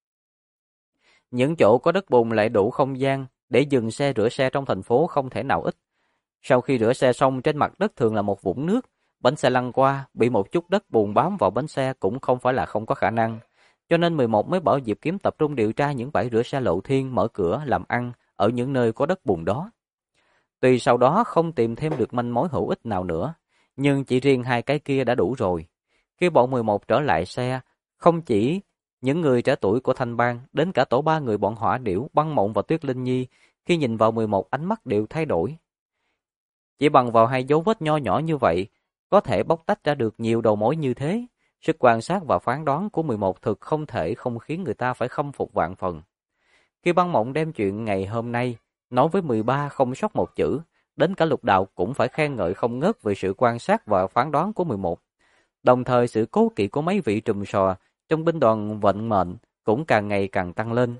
Những chỗ có đất bùn lại đủ không gian để dừng xe rửa xe trong thành phố không thể nào ít. Sau khi rửa xe xong trên mặt đất thường là một vũng nước, bánh xe lăn qua, bị một chút đất bùn bám vào bánh xe cũng không phải là không có khả năng. Cho nên 11 mới bảo Diệp Kiếm tập trung điều tra những bãi rửa xe Lộ Thiên mở cửa làm ăn ở những nơi có đất bùn đó. Tuy sau đó không tìm thêm được manh mối hữu ích nào nữa, nhưng chỉ riêng hai cái kia đã đủ rồi. Khi bọn 11 trở lại xe, không chỉ những người trẻ tuổi của Thanh Bang, đến cả tổ ba người bọn Hỏa Điểu, Băng Mộng và Tuyết Linh Nhi, khi nhìn vào 11 ánh mắt đều thay đổi. Chỉ bằng vào hai dấu vết nho nhỏ như vậy, có thể bóc tách ra được nhiều đầu mối như thế. Sức quan sát và phán đoán của 11 thực không thể không khiến người ta phải khâm phục vạn phần. Khi Băng Mộng đem chuyện ngày hôm nay nói với 13 không sót một chữ, đến cả Lục Đạo cũng phải khen ngợi không ngớt về sự quan sát và phán đoán của 11. Đồng thời sự cố kỵ của mấy vị trùm sò trong binh đoàn vận mệnh cũng càng ngày càng tăng lên.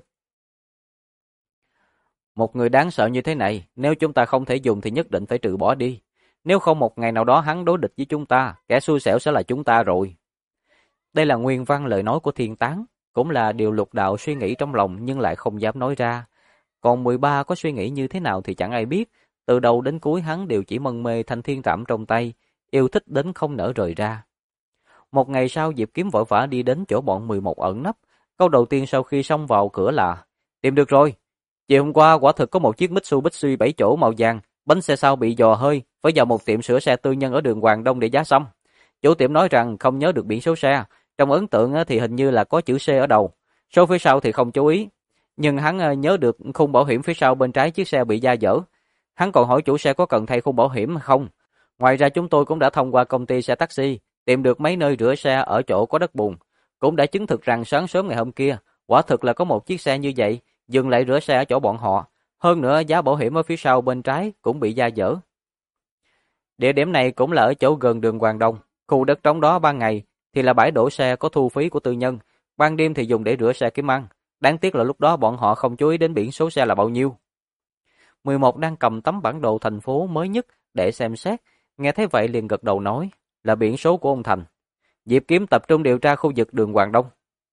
Một người đáng sợ như thế này, nếu chúng ta không thể dùng thì nhất định phải trừ bỏ đi. Nếu không một ngày nào đó hắn đối địch với chúng ta, kẻ xui xẻo sẽ là chúng ta rồi. Đây là nguyên văn lời nói của Thiên Tán, cũng là điều Lục Đạo suy nghĩ trong lòng nhưng lại không dám nói ra. Còn 13 có suy nghĩ như thế nào thì chẳng ai biết, từ đầu đến cuối hắn đều chỉ mân mê thanh thiên trảm trong tay, yêu thích đến không nỡ rời ra. Một ngày sau Diệp Kiếm vội vã đi đến chỗ bọn 11 ẩn nấp, câu đầu tiên sau khi xông vào cửa là: "Tìm được rồi. Chiều hôm qua quả thực có một chiếc Mitsubishi 7 chỗ màu vàng, bánh xe sau bị dò hơi, phải vào một tiệm sửa xe tư nhân ở đường Hoàng Đông để giá xong. Chủ tiệm nói rằng không nhớ được biển số xe, trong ấn tượng thì hình như là có chữ C ở đầu, số phía sau thì không chú ý, nhưng hắn nhớ được khung bảo hiểm phía sau bên trái chiếc xe bị da dở. Hắn còn hỏi chủ xe có cần thay khung bảo hiểm không. Ngoài ra chúng tôi cũng đã thông qua công ty xe taxi, tìm được mấy nơi rửa xe ở chỗ có đất bùn, cũng đã chứng thực rằng sáng sớm ngày hôm kia, quả thực là có một chiếc xe như vậy dừng lại rửa xe ở chỗ bọn họ, hơn nữa giá bảo hiểm ở phía sau bên trái cũng bị da dở. Địa điểm này cũng là ở chỗ gần đường Hoàng Đông, khu đất trống đó ban ngày thì là bãi đổ xe có thu phí của tư nhân, ban đêm thì dùng để rửa xe kiếm ăn. Đáng tiếc là lúc đó bọn họ không chú ý đến biển số xe là bao nhiêu." 11 đang cầm tấm bản đồ thành phố mới nhất để xem xét, nghe thấy vậy liền gật đầu nói, là biển số của ông Thành. Diệp Kiếm tập trung điều tra khu vực đường Hoàng Đông.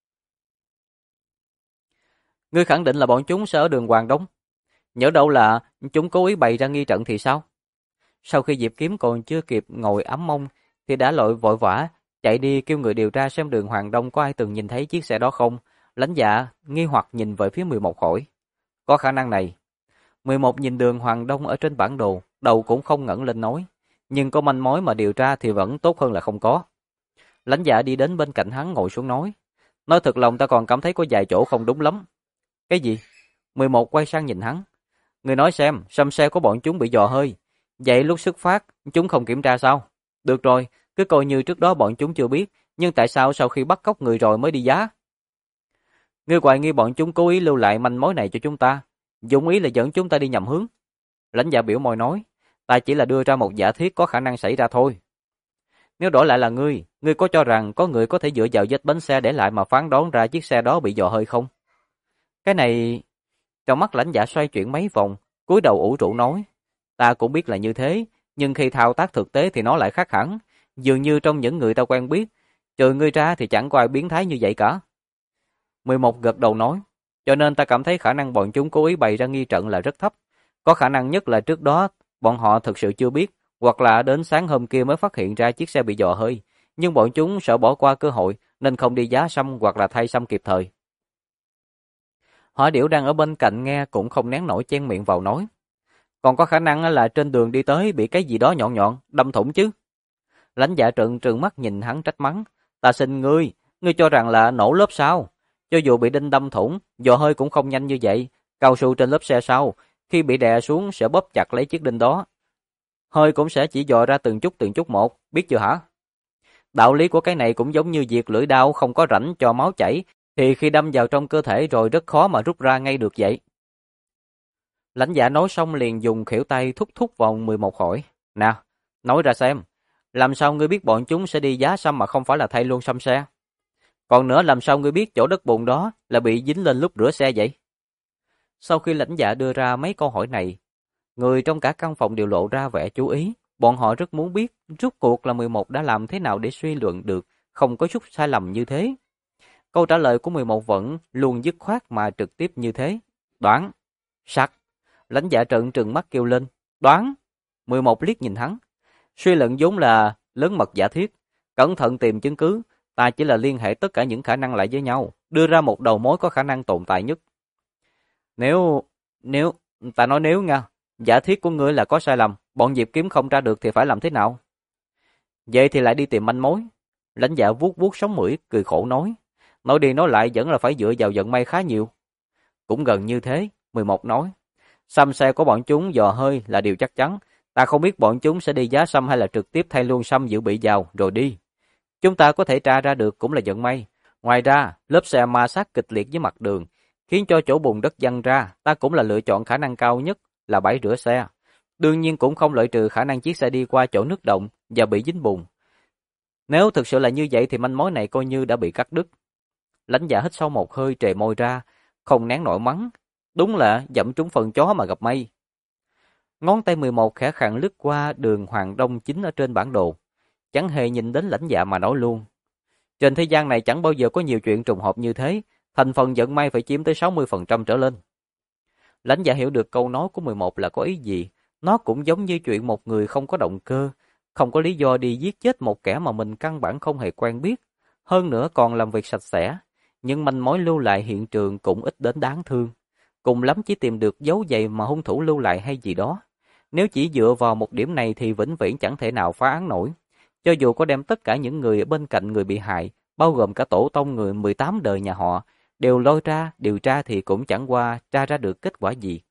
Ngươi khẳng định là bọn chúng sẽ ở đường Hoàng Đông? Nhỡ đâu là chúng cố ý bày ra nghi trận thì sao? Sau khi Diệp Kiếm còn chưa kịp ngồi ấm mông thì đã lội vội vã chạy đi kêu người điều tra xem đường Hoàng Đông có ai từng nhìn thấy chiếc xe đó không. Lãnh Dạ nghi hoặc nhìn về phía 11 hỏi. Có khả năng này. 11 nhìn đường Hoàng Đông ở trên bản đồ, đầu cũng không ngẩng lên nói. nhưng có manh mối mà điều tra thì vẫn tốt hơn là không có. Lãnh Dạ đi đến bên cạnh hắn ngồi xuống nói thật lòng ta còn cảm thấy có vài chỗ không đúng lắm. Cái gì? 11 quay sang nhìn hắn. Người nói xem, xăm xe của bọn chúng bị dò hơi. Vậy lúc xuất phát, chúng không kiểm tra sao? Được rồi, cứ coi như trước đó bọn chúng chưa biết, nhưng tại sao sau khi bắt cóc người rồi mới đi giá? Ngươi hoài nghi bọn chúng cố ý lưu lại manh mối này cho chúng ta, dụng ý là dẫn chúng ta đi nhầm hướng. Lãnh Dạ biểu môi nói, ta chỉ là đưa ra một giả thiết có khả năng xảy ra thôi. Nếu đổi lại là ngươi có cho rằng có người có thể dựa vào vết bánh xe để lại mà phán đoán ra chiếc xe đó bị dò hơi không? Cái này... Trong mắt Lãnh Dạ xoay chuyển mấy vòng, cúi đầu ủ rũ nói, ta cũng biết là như thế, nhưng khi thao tác thực tế thì nó lại khác hẳn. Dường như trong những người ta quen biết, trừ ngươi ra thì chẳng có ai biến thái như vậy cả. 11 gật đầu nói, cho nên ta cảm thấy khả năng bọn chúng cố ý bày ra nghi trận là rất thấp. Có khả năng nhất là trước đó bọn họ thực sự chưa biết, hoặc là đến sáng hôm kia mới phát hiện ra chiếc xe bị dò hơi. Nhưng bọn chúng sợ bỏ qua cơ hội nên không đi giá xăm hoặc là thay xăm kịp thời. Hỏa Điểu đang ở bên cạnh nghe cũng không nén nổi chen miệng vào nói. Còn có khả năng là trên đường đi tới bị cái gì đó nhọn nhọn, đâm thủng chứ. Lãnh Dạ trừng mắt nhìn hắn trách mắng. Ta xin ngươi cho rằng là nổ lớp sao? Cho dù bị đinh đâm thủng, dò hơi cũng không nhanh như vậy. Cao su trên lớp xe sau, khi bị đè xuống sẽ bóp chặt lấy chiếc đinh đó. Hơi cũng sẽ chỉ dò ra từng chút một, biết chưa hả? Đạo lý của cái này cũng giống như việc lưỡi dao không có rãnh cho máu chảy, thì khi đâm vào trong cơ thể rồi rất khó mà rút ra ngay được vậy. Lãnh Dạ nói xong liền dùng khuỷu tay thúc vào 11 hỏi. Nào, nói ra xem, làm sao ngươi biết bọn chúng sẽ đi giá xăm mà không phải là thay luôn xăm xe? Còn nữa làm sao ngươi biết chỗ đất bùn đó là bị dính lên lúc rửa xe vậy? Sau khi Lãnh Dạ đưa ra mấy câu hỏi này, người trong cả căn phòng đều lộ ra vẻ chú ý. Bọn họ rất muốn biết rốt cuộc là 11 đã làm thế nào để suy luận được không có chút sai lầm như thế. Câu trả lời của 11 vẫn luôn dứt khoát mà trực tiếp như thế. Đoán. Sắc. Lãnh Dạ trừng mắt kêu lên. Đoán. 11 liếc nhìn hắn. Suy luận vốn là lớn mật giả thiết. Cẩn thận tìm chứng cứ. Ta chỉ là liên hệ tất cả những khả năng lại với nhau. Đưa ra một đầu mối có khả năng tồn tại nhất. Nếu... Ta nói nếu nha. Giả thiết của ngươi là có sai lầm. Bọn Diệp Kiếm không ra được thì phải làm thế nào? Vậy thì lại đi tìm manh mối. Lãnh Dạ vuốt sống mũi cười khổ nói. Nói đi nói lại vẫn là phải dựa vào vận may khá nhiều. Cũng gần như thế, 11 nói. Xăm xe của bọn chúng dò hơi là điều chắc chắn. Ta không biết bọn chúng sẽ đi giá xăm hay là trực tiếp thay luôn xăm dự bị vào rồi đi. Chúng ta có thể tra ra được cũng là vận may. Ngoài ra, lớp xe ma sát kịch liệt với mặt đường, khiến cho chỗ bùn đất văng ra, ta cũng là lựa chọn khả năng cao nhất là bãi rửa xe. Đương nhiên cũng không loại trừ khả năng chiếc xe đi qua chỗ nước động và bị dính bùn. Nếu thực sự là như vậy thì manh mối này coi như đã bị cắt đứt. Lãnh Dạ hít sâu một hơi trề môi ra, không nén nổi mắng. Đúng là dẫm trúng phần chó mà gặp may. Ngón tay 11 khẽ khàng lướt qua đường Hoàng Đông chính ở trên bản đồ. Chẳng hề nhìn đến Lãnh Dạ mà nói luôn. Trên thế gian này chẳng bao giờ có nhiều chuyện trùng hợp như thế, thành phần vận may phải chiếm tới 60% trở lên. Lãnh Dạ hiểu được câu nói của 11 là có ý gì. Nó cũng giống như chuyện một người không có động cơ, không có lý do đi giết chết một kẻ mà mình căn bản không hề quen biết. Hơn nữa còn làm việc sạch sẽ, nhưng manh mối lưu lại hiện trường cũng ít đến đáng thương. Cùng lắm chỉ tìm được dấu giày mà hung thủ lưu lại hay gì đó. Nếu chỉ dựa vào một điểm này thì vĩnh viễn chẳng thể nào phá án nổi. Cho dù có đem tất cả những người ở bên cạnh người bị hại, bao gồm cả tổ tông người 18 đời nhà họ, đều lôi ra, điều tra thì cũng chẳng qua tra ra được kết quả gì.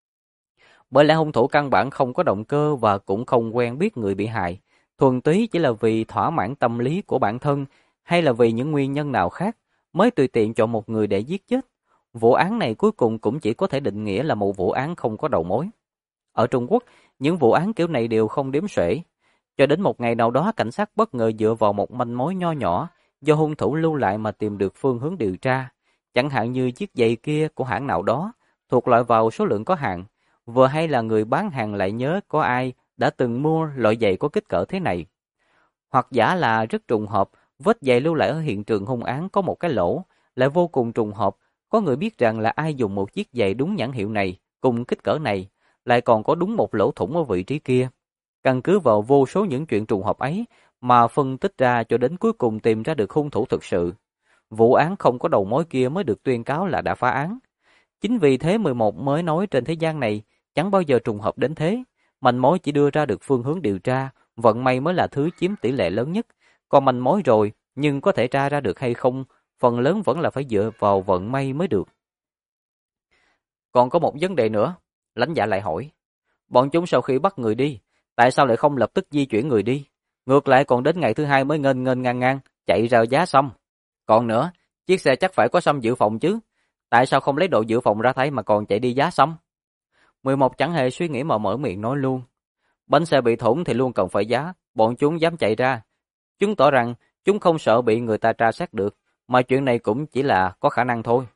Bởi lẽ hung thủ căn bản không có động cơ và cũng không quen biết người bị hại, thuần túy chỉ là vì thỏa mãn tâm lý của bản thân hay là vì những nguyên nhân nào khác mới tùy tiện chọn một người để giết chết. Vụ án này cuối cùng cũng chỉ có thể định nghĩa là một vụ án không có đầu mối. Ở Trung Quốc, những vụ án kiểu này đều không đếm xuể. Cho đến một ngày nào đó cảnh sát bất ngờ dựa vào một manh mối nho nhỏ do hung thủ lưu lại mà tìm được phương hướng điều tra. Chẳng hạn như chiếc giày kia của hãng nào đó, thuộc loại vào số lượng có hạn. Vừa hay là người bán hàng lại nhớ có ai đã từng mua loại giày có kích cỡ thế này. Hoặc giả là rất trùng hợp, vết giày lưu lại ở hiện trường hung án có một cái lỗ, lại vô cùng trùng hợp, có người biết rằng là ai dùng một chiếc giày đúng nhãn hiệu này, cùng kích cỡ này, lại còn có đúng một lỗ thủng ở vị trí kia. Căn cứ vào vô số những chuyện trùng hợp ấy mà phân tích ra cho đến cuối cùng tìm ra được hung thủ thực sự. Vụ án không có đầu mối kia mới được tuyên cáo là đã phá án. Chính vì thế 11 mới nói trên thế gian này chẳng bao giờ trùng hợp đến thế, manh mối chỉ đưa ra được phương hướng điều tra, vận may mới là thứ chiếm tỷ lệ lớn nhất. Còn manh mối rồi, nhưng có thể tra ra được hay không, phần lớn vẫn là phải dựa vào vận may mới được. Còn có một vấn đề nữa, lãnh giả lại hỏi. Bọn chúng sau khi bắt người đi, tại sao lại không lập tức di chuyển người đi? Ngược lại còn đến ngày thứ hai mới nghênh nghênh ngang ngang, chạy ra giá sâm. Còn nữa, chiếc xe chắc phải có sâm dự phòng chứ. Tại sao không lấy đồ dự phòng ra thấy mà còn chạy đi giá sâm? 11 chẳng hề suy nghĩ mà mở miệng nói luôn. Bánh xe bị thủng thì luôn cần phải giá, bọn chúng dám chạy ra. Chứng tỏ rằng chúng không sợ bị người ta tra xét được, mà chuyện này cũng chỉ là có khả năng thôi.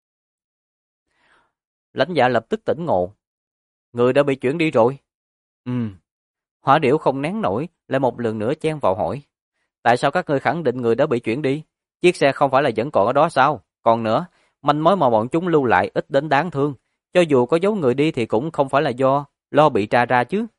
Lãnh giả lập tức tỉnh ngộ. Người đã bị chuyển đi rồi. Hỏa điểu không nén nổi, lại một lần nữa chen vào hỏi. Tại sao các ngươi khẳng định người đã bị chuyển đi? Chiếc xe không phải là vẫn còn ở đó sao? Còn nữa, manh mối mà bọn chúng lưu lại ít đến đáng thương. Cho dù có giấu người đi thì cũng không phải là do lo bị tra ra chứ.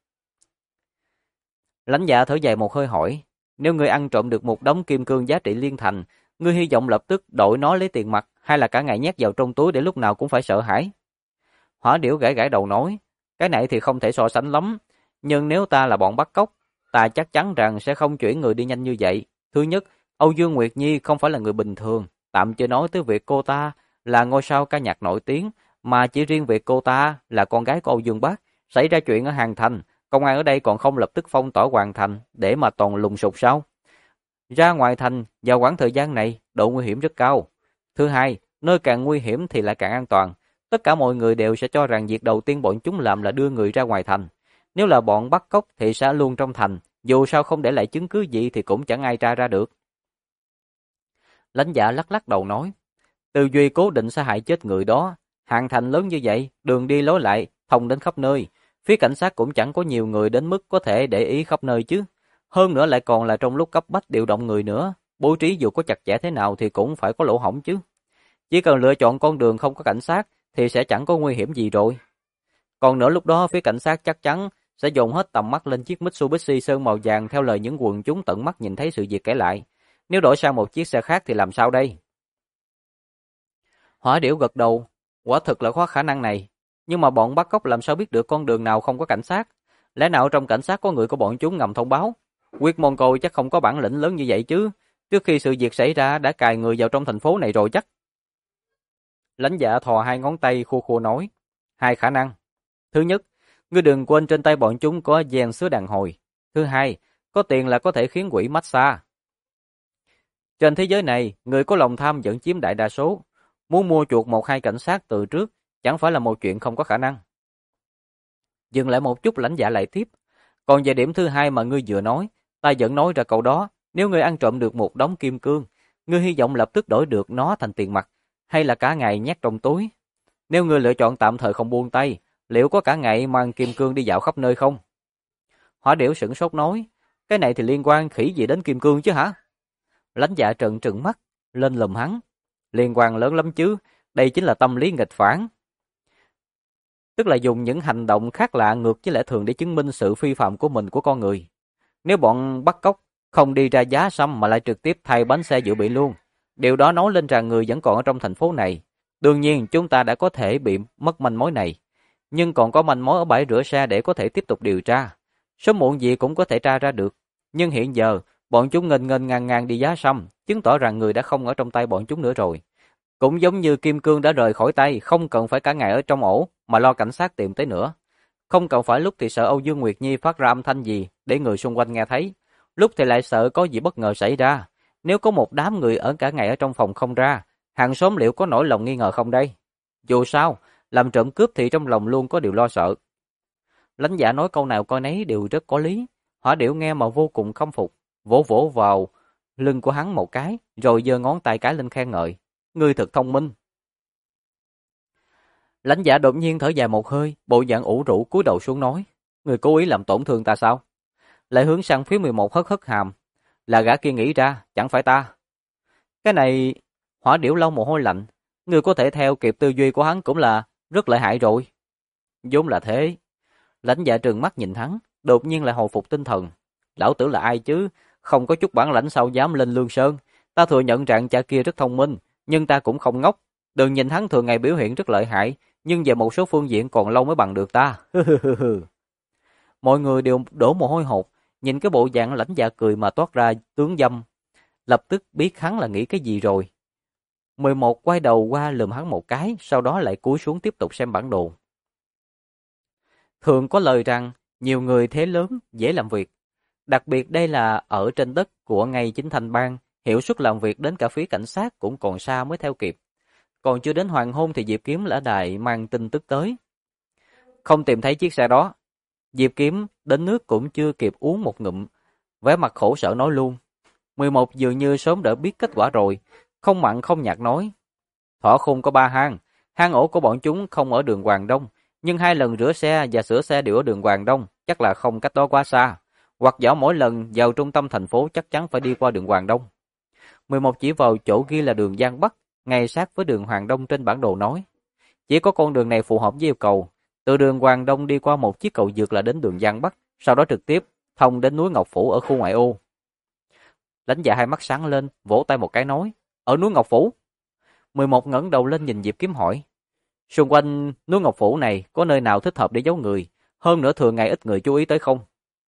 Lãnh dạ thở dài một hơi hỏi. Nếu ngươi ăn trộm được một đống kim cương giá trị liên thành, ngươi hy vọng lập tức đổi nó lấy tiền mặt hay là cả ngày nhét vào trong túi để lúc nào cũng phải sợ hãi? Hỏa điểu gãi gãi đầu nói. Cái này thì không thể so sánh lắm. Nhưng nếu ta là bọn bắt cóc, ta chắc chắn rằng sẽ không chuyển người đi nhanh như vậy. Thứ nhất, Âu Dương Nguyệt Nhi không phải là người bình thường, tạm chưa nói tới việc cô ta là ngôi sao ca nhạc nổi tiếng, mà chỉ riêng việc cô ta là con gái của Âu Dương Bác, xảy ra chuyện ở Hàng Thành, công an ở đây còn không lập tức phong tỏa Hoàng Thành để mà toàn lùng sục sao? Ra ngoài thành vào quãng thời gian này, độ nguy hiểm rất cao. Thứ hai, nơi càng nguy hiểm thì lại càng an toàn. Tất cả mọi người đều sẽ cho rằng việc đầu tiên bọn chúng làm là đưa người ra ngoài thành. Nếu là bọn bắt cóc thì sẽ luôn trong thành, dù sao không để lại chứng cứ gì thì cũng chẳng ai tra ra được. Lãnh dạ lắc lắc đầu nói, tư duy cố định sẽ hại chết người đó. Hàng thành lớn như vậy, đường đi lối lại, thông đến khắp nơi. Phía cảnh sát cũng chẳng có nhiều người đến mức có thể để ý khắp nơi chứ. Hơn nữa lại còn là trong lúc cấp bách điều động người nữa. Bố trí dù có chặt chẽ thế nào thì cũng phải có lỗ hổng chứ. Chỉ cần lựa chọn con đường không có cảnh sát thì sẽ chẳng có nguy hiểm gì rồi. Còn nữa lúc đó phía cảnh sát chắc chắn sẽ dồn hết tầm mắt lên chiếc Mitsubishi sơn màu vàng theo lời những quần chúng tận mắt nhìn thấy sự việc kể lại. Nếu đổi sang một chiếc xe khác thì làm sao đây? Hỏa điểu gật đầu, quả thực là có khả năng này. Nhưng mà bọn bắt cóc làm sao biết được con đường nào không có cảnh sát? Lẽ nào trong cảnh sát có người của bọn chúng ngầm thông báo? Quyết Môn Côi chắc không có bản lĩnh lớn như vậy chứ. Trước khi sự việc xảy ra đã cài người vào trong thành phố này rồi chắc. Lãnh dạ thò hai ngón tay khua khua nói. Hai khả năng. Thứ nhất, ngươi đừng quên trên tay bọn chúng có gen sứa đàn hồi. Thứ hai, có tiền là có thể khiến quỷ massage. Trên thế giới này, người có lòng tham vẫn chiếm đại đa số. Muốn mua chuộc một hai cảnh sát từ trước chẳng phải là một chuyện không có khả năng. Dừng lại một chút, lãnh dạ lại tiếp. Còn về điểm thứ hai mà ngươi vừa nói, ta vẫn nói ra câu đó. Nếu ngươi ăn trộm được một đống kim cương, ngươi hy vọng lập tức đổi được nó thành tiền mặt, hay là cả ngày nhét trong túi? Nếu ngươi lựa chọn tạm thời không buông tay, liệu có cả ngày mang kim cương đi dạo khắp nơi không? Hỏa điểu sửng sốt nói, cái này thì liên quan khỉ gì đến kim cương chứ hả? Lãnh dạ trợn trừng mắt, lên lườm hắn. Liên quan lớn lắm chứ, đây chính là tâm lý nghịch phản. Tức là dùng những hành động khác lạ ngược với lẽ thường để chứng minh sự phi phạm của mình của con người. Nếu bọn bắt cóc không đi ra giá sâm mà lại trực tiếp thay bánh xe dự bị luôn, điều đó nói lên rằng người vẫn còn ở trong thành phố này. Đương nhiên chúng ta đã có thể bị mất manh mối này, nhưng còn có manh mối ở bãi rửa xe để có thể tiếp tục điều tra. Sớm muộn gì cũng có thể tra ra được. Nhưng hiện giờ, bọn chúng nghênh nghênh ngang ngang đi giá sâm, chứng tỏ rằng người đã không ở trong tay bọn chúng nữa rồi. Cũng giống như kim cương đã rời khỏi tay, không cần phải cả ngày ở trong ổ mà lo cảnh sát tìm tới nữa. Không cần phải lúc thì sợ Âu Dương Nguyệt Nhi phát ra âm thanh gì để người xung quanh nghe thấy, lúc thì lại sợ có gì bất ngờ xảy ra. Nếu có một đám người ở cả ngày ở trong phòng không ra, hàng xóm liệu có nổi lòng nghi ngờ không đây? Dù sao, làm trộm cướp thì trong lòng luôn có điều lo sợ. Lãnh dạ nói câu nào coi nấy đều rất có lý. Hỏa điểu nghe mà vô cùng khâm phục, vỗ vỗ vào lưng của hắn một cái, rồi giơ ngón tay cái lên khen ngợi. Ngươi thật thông minh. Lãnh dạ đột nhiên thở dài một hơi, bộ dạng ủ rũ cúi đầu xuống nói. Ngươi cố ý làm tổn thương ta sao? Lại hướng sang phía 11 hất hất hàm. Là gã kia nghĩ ra, chẳng phải ta. Cái này, hỏa điểu lau mồ hôi lạnh. Ngươi có thể theo kịp tư duy của hắn cũng là rất lợi hại rồi. Vốn là thế. Lãnh dạ trừng mắt nhìn hắn, đột nhiên lại hồi phục tinh thần. Lão tử là ai chứ? Không có chút bản lãnh sao dám lên Lương Sơn. Ta thừa nhận rằng cha kia rất thông minh, nhưng ta cũng không ngốc. Đừng nhìn hắn thường ngày biểu hiện rất lợi hại, nhưng về một số phương diện còn lâu mới bằng được ta. Mọi người đều đổ mồ hôi hột, Nhìn cái bộ dạng Lãnh Dạ cười mà toát ra tướng dâm, lập tức biết hắn là nghĩ cái gì rồi. 11 quay đầu qua lườm hắn một cái, sau đó lại cúi xuống tiếp tục xem bản đồ. Thường có lời rằng, nhiều người thế lớn, dễ làm việc. Đặc biệt đây là ở trên đất của ngay chính thành bang, hiệu suất làm việc đến cả phía cảnh sát cũng còn xa mới theo kịp. Còn chưa đến hoàng hôn thì Diệp Kiếm đã đại mang tin tức tới. Không tìm thấy chiếc xe đó. Diệp Kiếm đến nước cũng chưa kịp uống một ngụm, vẻ mặt khổ sở nói luôn. 11 dường như sớm đã biết kết quả rồi, không mặn không nhạt nói. Thỏ khôn có 3 hang, hang ổ của bọn chúng không ở đường Hoàng Đông, nhưng 2 lần rửa xe và sửa xe đều ở đường Hoàng Đông, chắc là không cách đó quá xa. Hoặc dẫu mỗi lần vào trung tâm thành phố chắc chắn phải đi qua đường Hoàng Đông. 11 chỉ vào chỗ ghi là đường Giang Bắc, ngay sát với đường Hoàng Đông trên bản đồ nói. Chỉ có con đường này phù hợp với yêu cầu. Từ đường Hoàng Đông đi qua một chiếc cầu vượt là đến đường Giang Bắc, sau đó trực tiếp thông đến núi Ngọc Phủ ở khu ngoại ô. Lãnh Dạ hai mắt sáng lên, vỗ tay một cái nói, ở núi Ngọc Phủ. 11 ngẩng đầu lên nhìn Diệp Kiếm hỏi, xung quanh núi Ngọc Phủ này có nơi nào thích hợp để giấu người, hơn nữa thường ngày ít người chú ý tới không?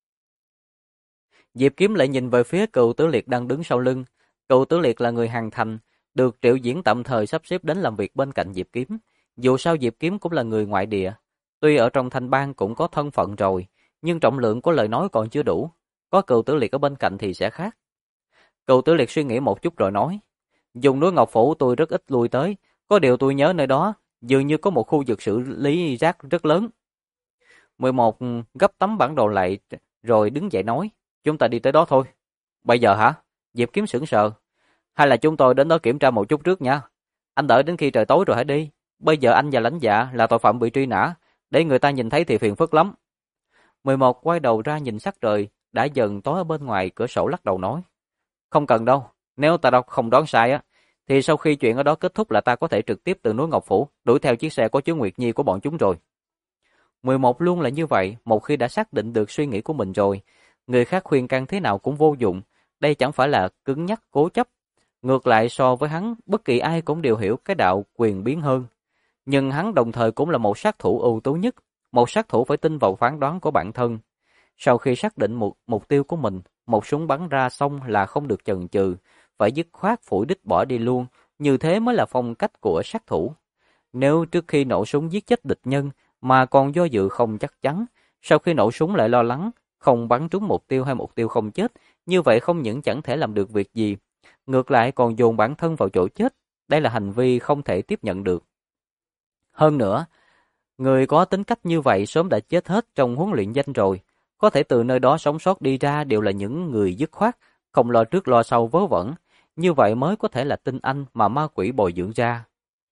Diệp Kiếm lại nhìn về phía Cựu Tử Liệt đang đứng sau lưng. Cựu Tử Liệt là người Hàn Thành, được Triệu Diễn tạm thời sắp xếp đến làm việc bên cạnh Diệp Kiếm. Dù sao Diệp Kiếm cũng là người ngoại địa, tuy ở trong thành bang cũng có thân phận rồi, nhưng trọng lượng của lời nói còn chưa đủ. Có Cựu Tử Liệt ở bên cạnh thì sẽ khác. Cựu Tử Liệt suy nghĩ một chút rồi nói, dùng núi Ngọc Phủ tôi rất ít lui tới, có điều tôi nhớ nơi đó dường như có một khu vực xử lý rác rất lớn. 11 gấp tấm bản đồ lại rồi đứng dậy nói, chúng ta đi tới đó thôi. Bây giờ hả? Diệp Kiếm sững sờ. Hay là chúng tôi đến đó kiểm tra một chút trước nha. Anh đợi đến khi trời tối rồi hãy đi. Bây giờ anh và Lãnh Dạ là tội phạm bị truy nã, để người ta nhìn thấy thì phiền phức lắm. 11 quay đầu ra nhìn sắc trời đã dần tối ở bên ngoài cửa sổ, lắc đầu nói, không cần đâu, nếu ta đâu không đoán sai á, thì sau khi chuyện ở đó kết thúc là ta có thể trực tiếp từ núi Ngọc Phủ đuổi theo chiếc xe có chứa Nguyệt Nhi của bọn chúng rồi. 11 luôn là như vậy, một khi đã xác định được suy nghĩ của mình rồi, người khác khuyên can thế nào cũng vô dụng, đây chẳng phải là cứng nhắc cố chấp. Ngược lại so với hắn, bất kỳ ai cũng đều hiểu cái đạo quyền biến hơn. Nhưng hắn đồng thời cũng là một sát thủ ưu tú nhất, một sát thủ phải tin vào phán đoán của bản thân. Sau khi xác định mục tiêu của mình, một súng bắn ra xong là không được chần chừ, phải dứt khoát phủi đích bỏ đi luôn, như thế mới là phong cách của sát thủ. Nếu trước khi nổ súng giết chết địch nhân mà còn do dự không chắc chắn, sau khi nổ súng lại lo lắng, không bắn trúng mục tiêu hay mục tiêu không chết, như vậy không những chẳng thể làm được việc gì, ngược lại còn dồn bản thân vào chỗ chết, đây là hành vi không thể tiếp nhận được. Hơn nữa, người có tính cách như vậy sớm đã chết hết trong huấn luyện danh rồi, có thể từ nơi đó sống sót đi ra đều là những người dứt khoát, không lo trước lo sau vớ vẩn, như vậy mới có thể là tinh anh mà ma quỷ bồi dưỡng ra.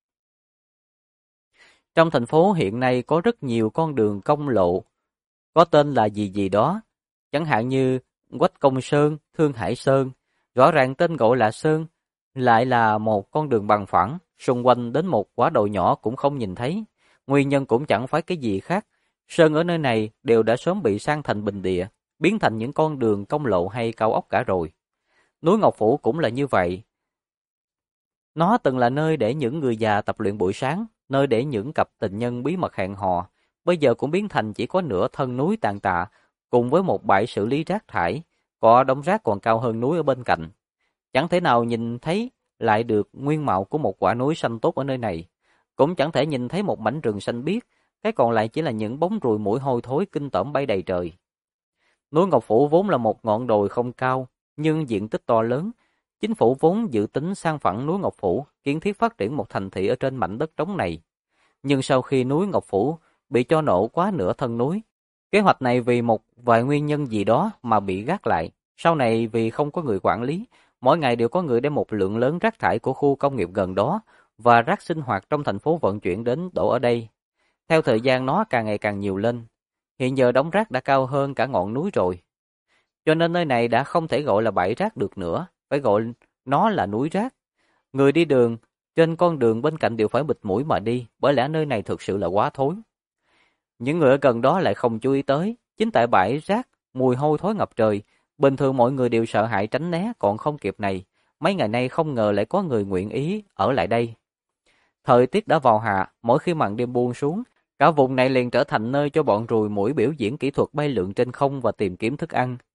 Trong thành phố hiện nay có rất nhiều con đường công lộ, có tên là gì gì đó, chẳng hạn như Quách Công Sơn, Thương Hải Sơn, rõ ràng tên gọi là Sơn, lại là một con đường bằng phẳng, xung quanh đến một quả đồi nhỏ cũng không nhìn thấy, nguyên nhân cũng chẳng phải cái gì khác, Sơn ở nơi này đều đã sớm bị san thành bình địa, biến thành những con đường công lộ hay cao ốc cả rồi. Núi Ngọc Phủ cũng là như vậy. Nó từng là nơi để những người già tập luyện buổi sáng, nơi để những cặp tình nhân bí mật hẹn hò, bây giờ cũng biến thành chỉ có nửa thân núi tàn tạ, cùng với một bãi xử lý rác thải, có đống rác còn cao hơn núi ở bên cạnh. Chẳng thể nào nhìn thấy lại được nguyên mạo của một quả núi xanh tốt ở nơi này, cũng chẳng thể nhìn thấy một mảnh rừng xanh biếc, cái còn lại chỉ là những bóng ruồi muỗi hôi thối kinh tởm bay đầy trời. Núi Ngọc Phủ vốn là một ngọn đồi không cao, nhưng diện tích to lớn. Chính phủ vốn dự tính san phẳng núi Ngọc Phủ, kiến thiết phát triển một thành thị ở trên mảnh đất trống này. Nhưng sau khi núi Ngọc Phủ bị cho nổ quá nửa thân núi, kế hoạch này vì một vài nguyên nhân gì đó mà bị gác lại. Sau này vì không có người quản lý, mỗi ngày đều có người đem một lượng lớn rác thải của khu công nghiệp gần đó và rác sinh hoạt trong thành phố vận chuyển đến đổ ở đây. Theo thời gian nó càng ngày càng nhiều lên. Hiện giờ đống rác đã cao hơn cả ngọn núi rồi. Cho nên nơi này đã không thể gọi là bãi rác được nữa, phải gọi nó là núi rác. Người đi đường, trên con đường bên cạnh đều phải bịt mũi mà đi, bởi lẽ nơi này thực sự là quá thối. Những người ở gần đó lại không chú ý tới, chính tại bãi rác, mùi hôi thối ngập trời, bình thường mọi người đều sợ hãi tránh né, còn không kịp này, mấy ngày nay không ngờ lại có người nguyện ý ở lại đây. Thời tiết đã vào hạ, mỗi khi màn đêm buông xuống, cả vùng này liền trở thành nơi cho bọn ruồi muỗi biểu diễn kỹ thuật bay lượn trên không và tìm kiếm thức ăn.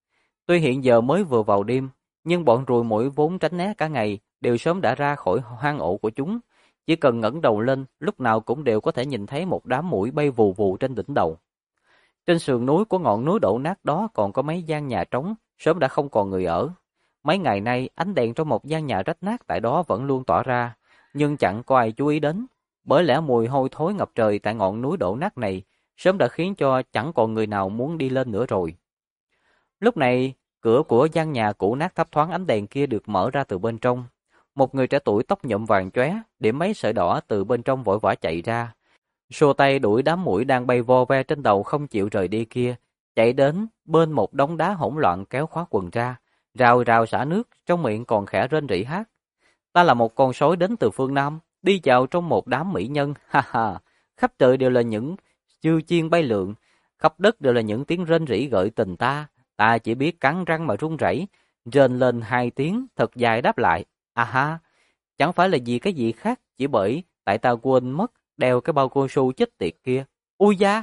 Tuy hiện giờ mới vừa vào đêm, nhưng bọn ruồi muỗi vốn tránh né cả ngày đều sớm đã ra khỏi hang ổ của chúng. Chỉ cần ngẩng đầu lên, lúc nào cũng đều có thể nhìn thấy một đám muỗi bay vù vù trên đỉnh đầu. Trên sườn núi của ngọn núi đổ nát đó còn có mấy gian nhà trống, sớm đã không còn người ở. Mấy ngày nay, ánh đèn trong một gian nhà rách nát tại đó vẫn luôn tỏa ra, nhưng chẳng có ai chú ý đến. Bởi lẽ mùi hôi thối ngập trời tại ngọn núi đổ nát này sớm đã khiến cho chẳng còn người nào muốn đi lên nữa rồi. Lúc này, cửa của gian nhà cũ nát thấp thoáng ánh đèn kia được mở ra từ bên trong. Một người trẻ tuổi tóc nhuộm vàng chóe, điểm mấy sợi đỏ từ bên trong vội vã chạy ra. Xua tay đuổi đám muỗi đang bay vo ve trên đầu không chịu rời đi kia, chạy đến bên một đống đá hỗn loạn kéo khóa quần ra, rào rào xả nước, trong miệng còn khẽ rên rỉ hát. Ta là một con sói đến từ phương Nam, đi vào trong một đám mỹ nhân, ha ha, khắp trời đều là những chư chiên bay lượn, khắp đất đều là những tiếng rên rỉ gợi tình ta. Ta chỉ biết cắn răng mà run rẩy, rên lên 2 tiếng thật dài đáp lại, à ha, chẳng phải là gì cái gì khác, chỉ bởi tại ta quên mất đeo cái bao cao su chết tiệt kia. Ui da!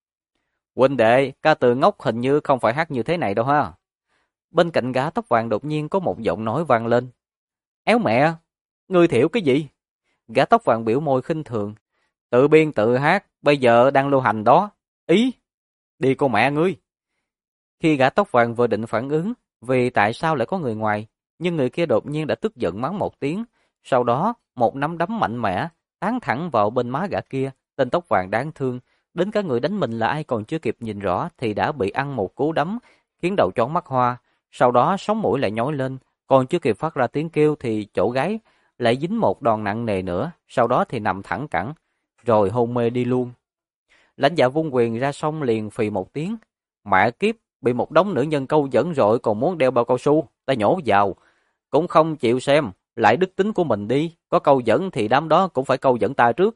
Huynh đệ, ca từ ngốc hình như không phải hát như thế này đâu ha. Bên cạnh gã tóc vàng đột nhiên có một giọng nói vang lên. Éo mẹ, ngươi thiểu cái gì? Gã tóc vàng biểu môi khinh thường. Tự biên tự hát, bây giờ đang lưu hành đó. Ý, đi con mẹ ngươi. Khi gã tóc vàng vừa định phản ứng, vì tại sao lại có người ngoài, nhưng người kia đột nhiên đã tức giận mắng một tiếng. Sau đó, một nắm đấm mạnh mẽ, tán thẳng vào bên má gã kia, tên tóc vàng đáng thương. Đến cả người đánh mình là ai còn chưa kịp nhìn rõ thì đã bị ăn một cú đấm, khiến đầu chóng mắt hoa. Sau đó sống mũi lại nhói lên, còn chưa kịp phát ra tiếng kêu thì chỗ gáy lại dính một đòn nặng nề nữa, sau đó thì nằm thẳng cẳng, rồi hôn mê đi luôn. Lãnh Dạ vung quyền ra xong liền phì một tiếng. Mẹ kiếp, bị một đống nữ nhân câu dẫn rồi còn muốn đeo bao cao su, ta nhổ vào. Cũng không chịu xem, lại đức tính của mình đi, có câu dẫn thì đám đó cũng phải câu dẫn ta trước.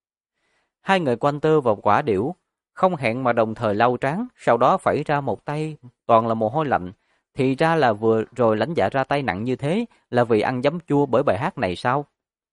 Hai người Quanh Tơ và Quả Điểu không hẹn mà đồng thời lau trán, sau đó phẩy ra một tay toàn là mồ hôi lạnh. Thì ra là vừa rồi Lãnh Dạ ra tay nặng như thế là vì ăn giấm chua bởi bài hát này sao?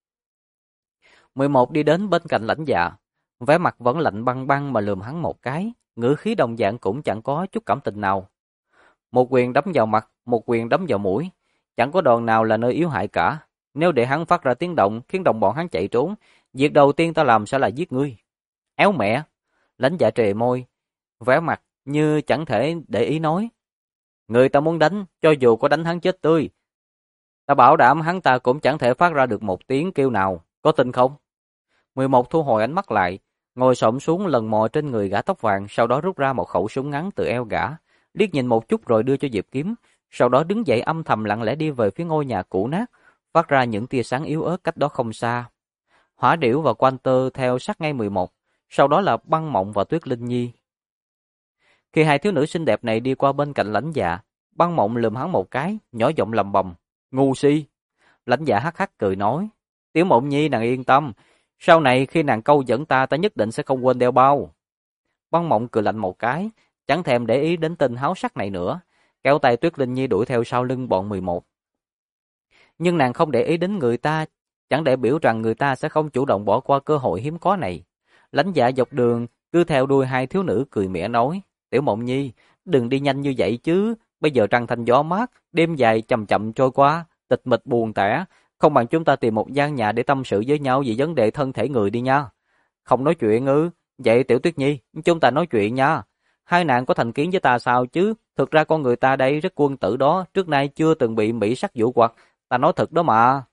11 đi đến bên cạnh Lãnh Dạ, vẻ mặt vẫn lạnh băng băng mà lườm hắn một cái, ngữ khí đồng dạng cũng chẳng có chút cảm tình nào. Một quyền đấm vào mặt, một quyền đấm vào mũi, chẳng có đòn nào là nơi yếu hại cả. Nếu để hắn phát ra tiếng động khiến đồng bọn hắn chạy trốn, việc đầu tiên ta làm sẽ là giết ngươi. Éo mẹ! Lãnh Dạ trề môi, vẻ mặt như chẳng thể để ý nói. Người ta muốn đánh, cho dù có đánh hắn chết tươi, ta bảo đảm hắn ta cũng chẳng thể phát ra được một tiếng kêu nào, có tin không? 11 thu hồi ánh mắt lại, ngồi xổm xuống lần mò trên người gã tóc vàng, sau đó rút ra một khẩu súng ngắn từ eo gã, liếc nhìn một chút rồi đưa cho Diệp Kiếm, sau đó đứng dậy âm thầm lặng lẽ đi về phía ngôi nhà cũ nát, phát ra những tia sáng yếu ớt cách đó không xa. Hỏa Điểu và Quan Tơ theo sát ngay 11, sau đó là Băng Mộng và Tuyết Linh Nhi. Khi hai thiếu nữ xinh đẹp này đi qua bên cạnh Lãnh Dạ, Băng Mộng lườm hắn một cái, nhỏ giọng lầm bầm, ngu si. Lãnh Dạ hắc hắc cười nói, Tiểu Mộng Nhi nàng yên tâm, sau này khi nàng câu dẫn ta nhất định sẽ không quên đeo bao. Băng Mộng cười lạnh một cái, chẳng thèm để ý đến tên háo sắc này nữa, kéo tay Tuyết Linh Nhi đuổi theo sau lưng bọn 11. Nhưng nàng không để ý đến người ta, chẳng đại biểu rằng người ta sẽ không chủ động bỏ qua cơ hội hiếm có này. Lãnh Dạ dọc đường cứ theo đuôi hai thiếu nữ cười mỉa nói, Tiểu Mộng Nhi, đừng đi nhanh như vậy chứ, bây giờ trăng thanh gió mát, đêm dài chậm chậm trôi qua, tịch mịch buồn tẻ, không bằng chúng ta tìm một gian nhà để tâm sự với nhau về vấn đề thân thể người đi nha. Không nói chuyện ư? Vậy Tiểu Tuyết Nhi, chúng ta nói chuyện nha. Hai nàng có thành kiến với ta sao chứ? Thực ra con người ta đây rất quân tử đó, trước nay chưa từng bị mỹ sắc dụ hoặc, ta nói thật đó mà.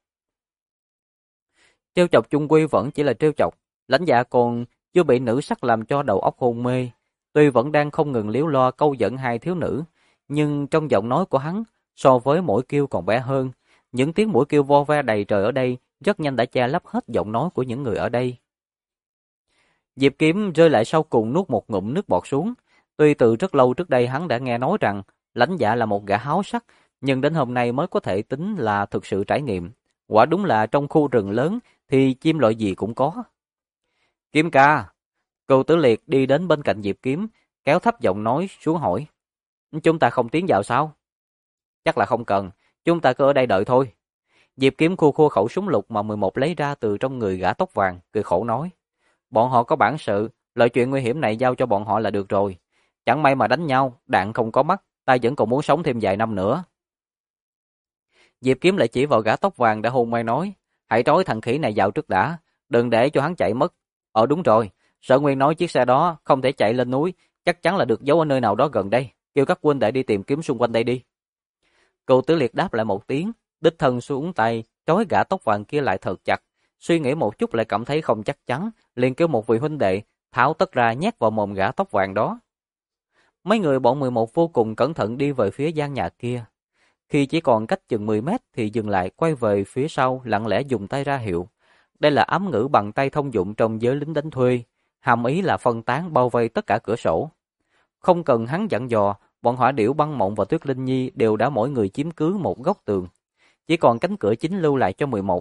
Trêu chọc chung quy vẫn chỉ là trêu chọc, Lãnh Dạ còn chưa bị nữ sắc làm cho đầu óc hôn mê. Tuy vẫn đang không ngừng liếu lo câu dẫn hai thiếu nữ, nhưng trong giọng nói của hắn, so với mỗi kêu còn bé hơn, những tiếng mũi kêu vo ve đầy trời ở đây rất nhanh đã che lấp hết giọng nói của những người ở đây. Diệp Kiếm rơi lại sau cùng nuốt một ngụm nước bọt xuống. Tuy từ rất lâu trước đây hắn đã nghe nói rằng Lãnh Dạ là một gã háo sắc, nhưng đến hôm nay mới có thể tính là thực sự trải nghiệm. Quả đúng là trong khu rừng lớn thì chim loại gì cũng có. Kiếm ca, Cừu Tử Liệt đi đến bên cạnh Diệp Kiếm, kéo thấp giọng nói xuống hỏi. Chúng ta không tiến vào sao? Chắc là không cần, chúng ta cứ ở đây đợi thôi. Diệp Kiếm khua khua khẩu súng lục mà 11 lấy ra từ trong người gã tóc vàng, cười khổ nói. Bọn họ có bản sự, loại chuyện nguy hiểm này giao cho bọn họ là được rồi. Chẳng may mà đánh nhau, đạn không có mắt, ta vẫn còn muốn sống thêm vài năm nữa. Diệp Kiếm lại chỉ vào gã tóc vàng đã hôn mê nói, hãy trói thằng khỉ này vào trước đã, đừng để cho hắn chạy mất. Đúng rồi, Sở Nguyên nói chiếc xe đó không thể chạy lên núi, chắc chắn là được giấu ở nơi nào đó gần đây, kêu các huynh đệ đi tìm kiếm xung quanh đây đi. Cựu Tử Liệt đáp lại một tiếng, đích thân xuống tay, trói gã tóc vàng kia lại thật chặt, suy nghĩ một chút lại cảm thấy không chắc chắn, liền kêu một vị huynh đệ tháo tất ra nhét vào mồm gã tóc vàng đó. Mấy người bọn 11 vô cùng cẩn thận đi về phía gian nhà kia. Khi chỉ còn cách chừng 10 mét thì dừng lại, quay về phía sau lặng lẽ dùng tay ra hiệu. Đây là ám ngữ bằng tay thông dụng trong giới lính đánh thuê, hàm ý là phân tán bao vây tất cả cửa sổ. Không cần hắn dặn dò, bọn Hỏa Điểu, Băng Mộng và Tuyết Linh Nhi đều đã mỗi người chiếm cứ một góc tường. Chỉ còn cánh cửa chính lưu lại cho 11.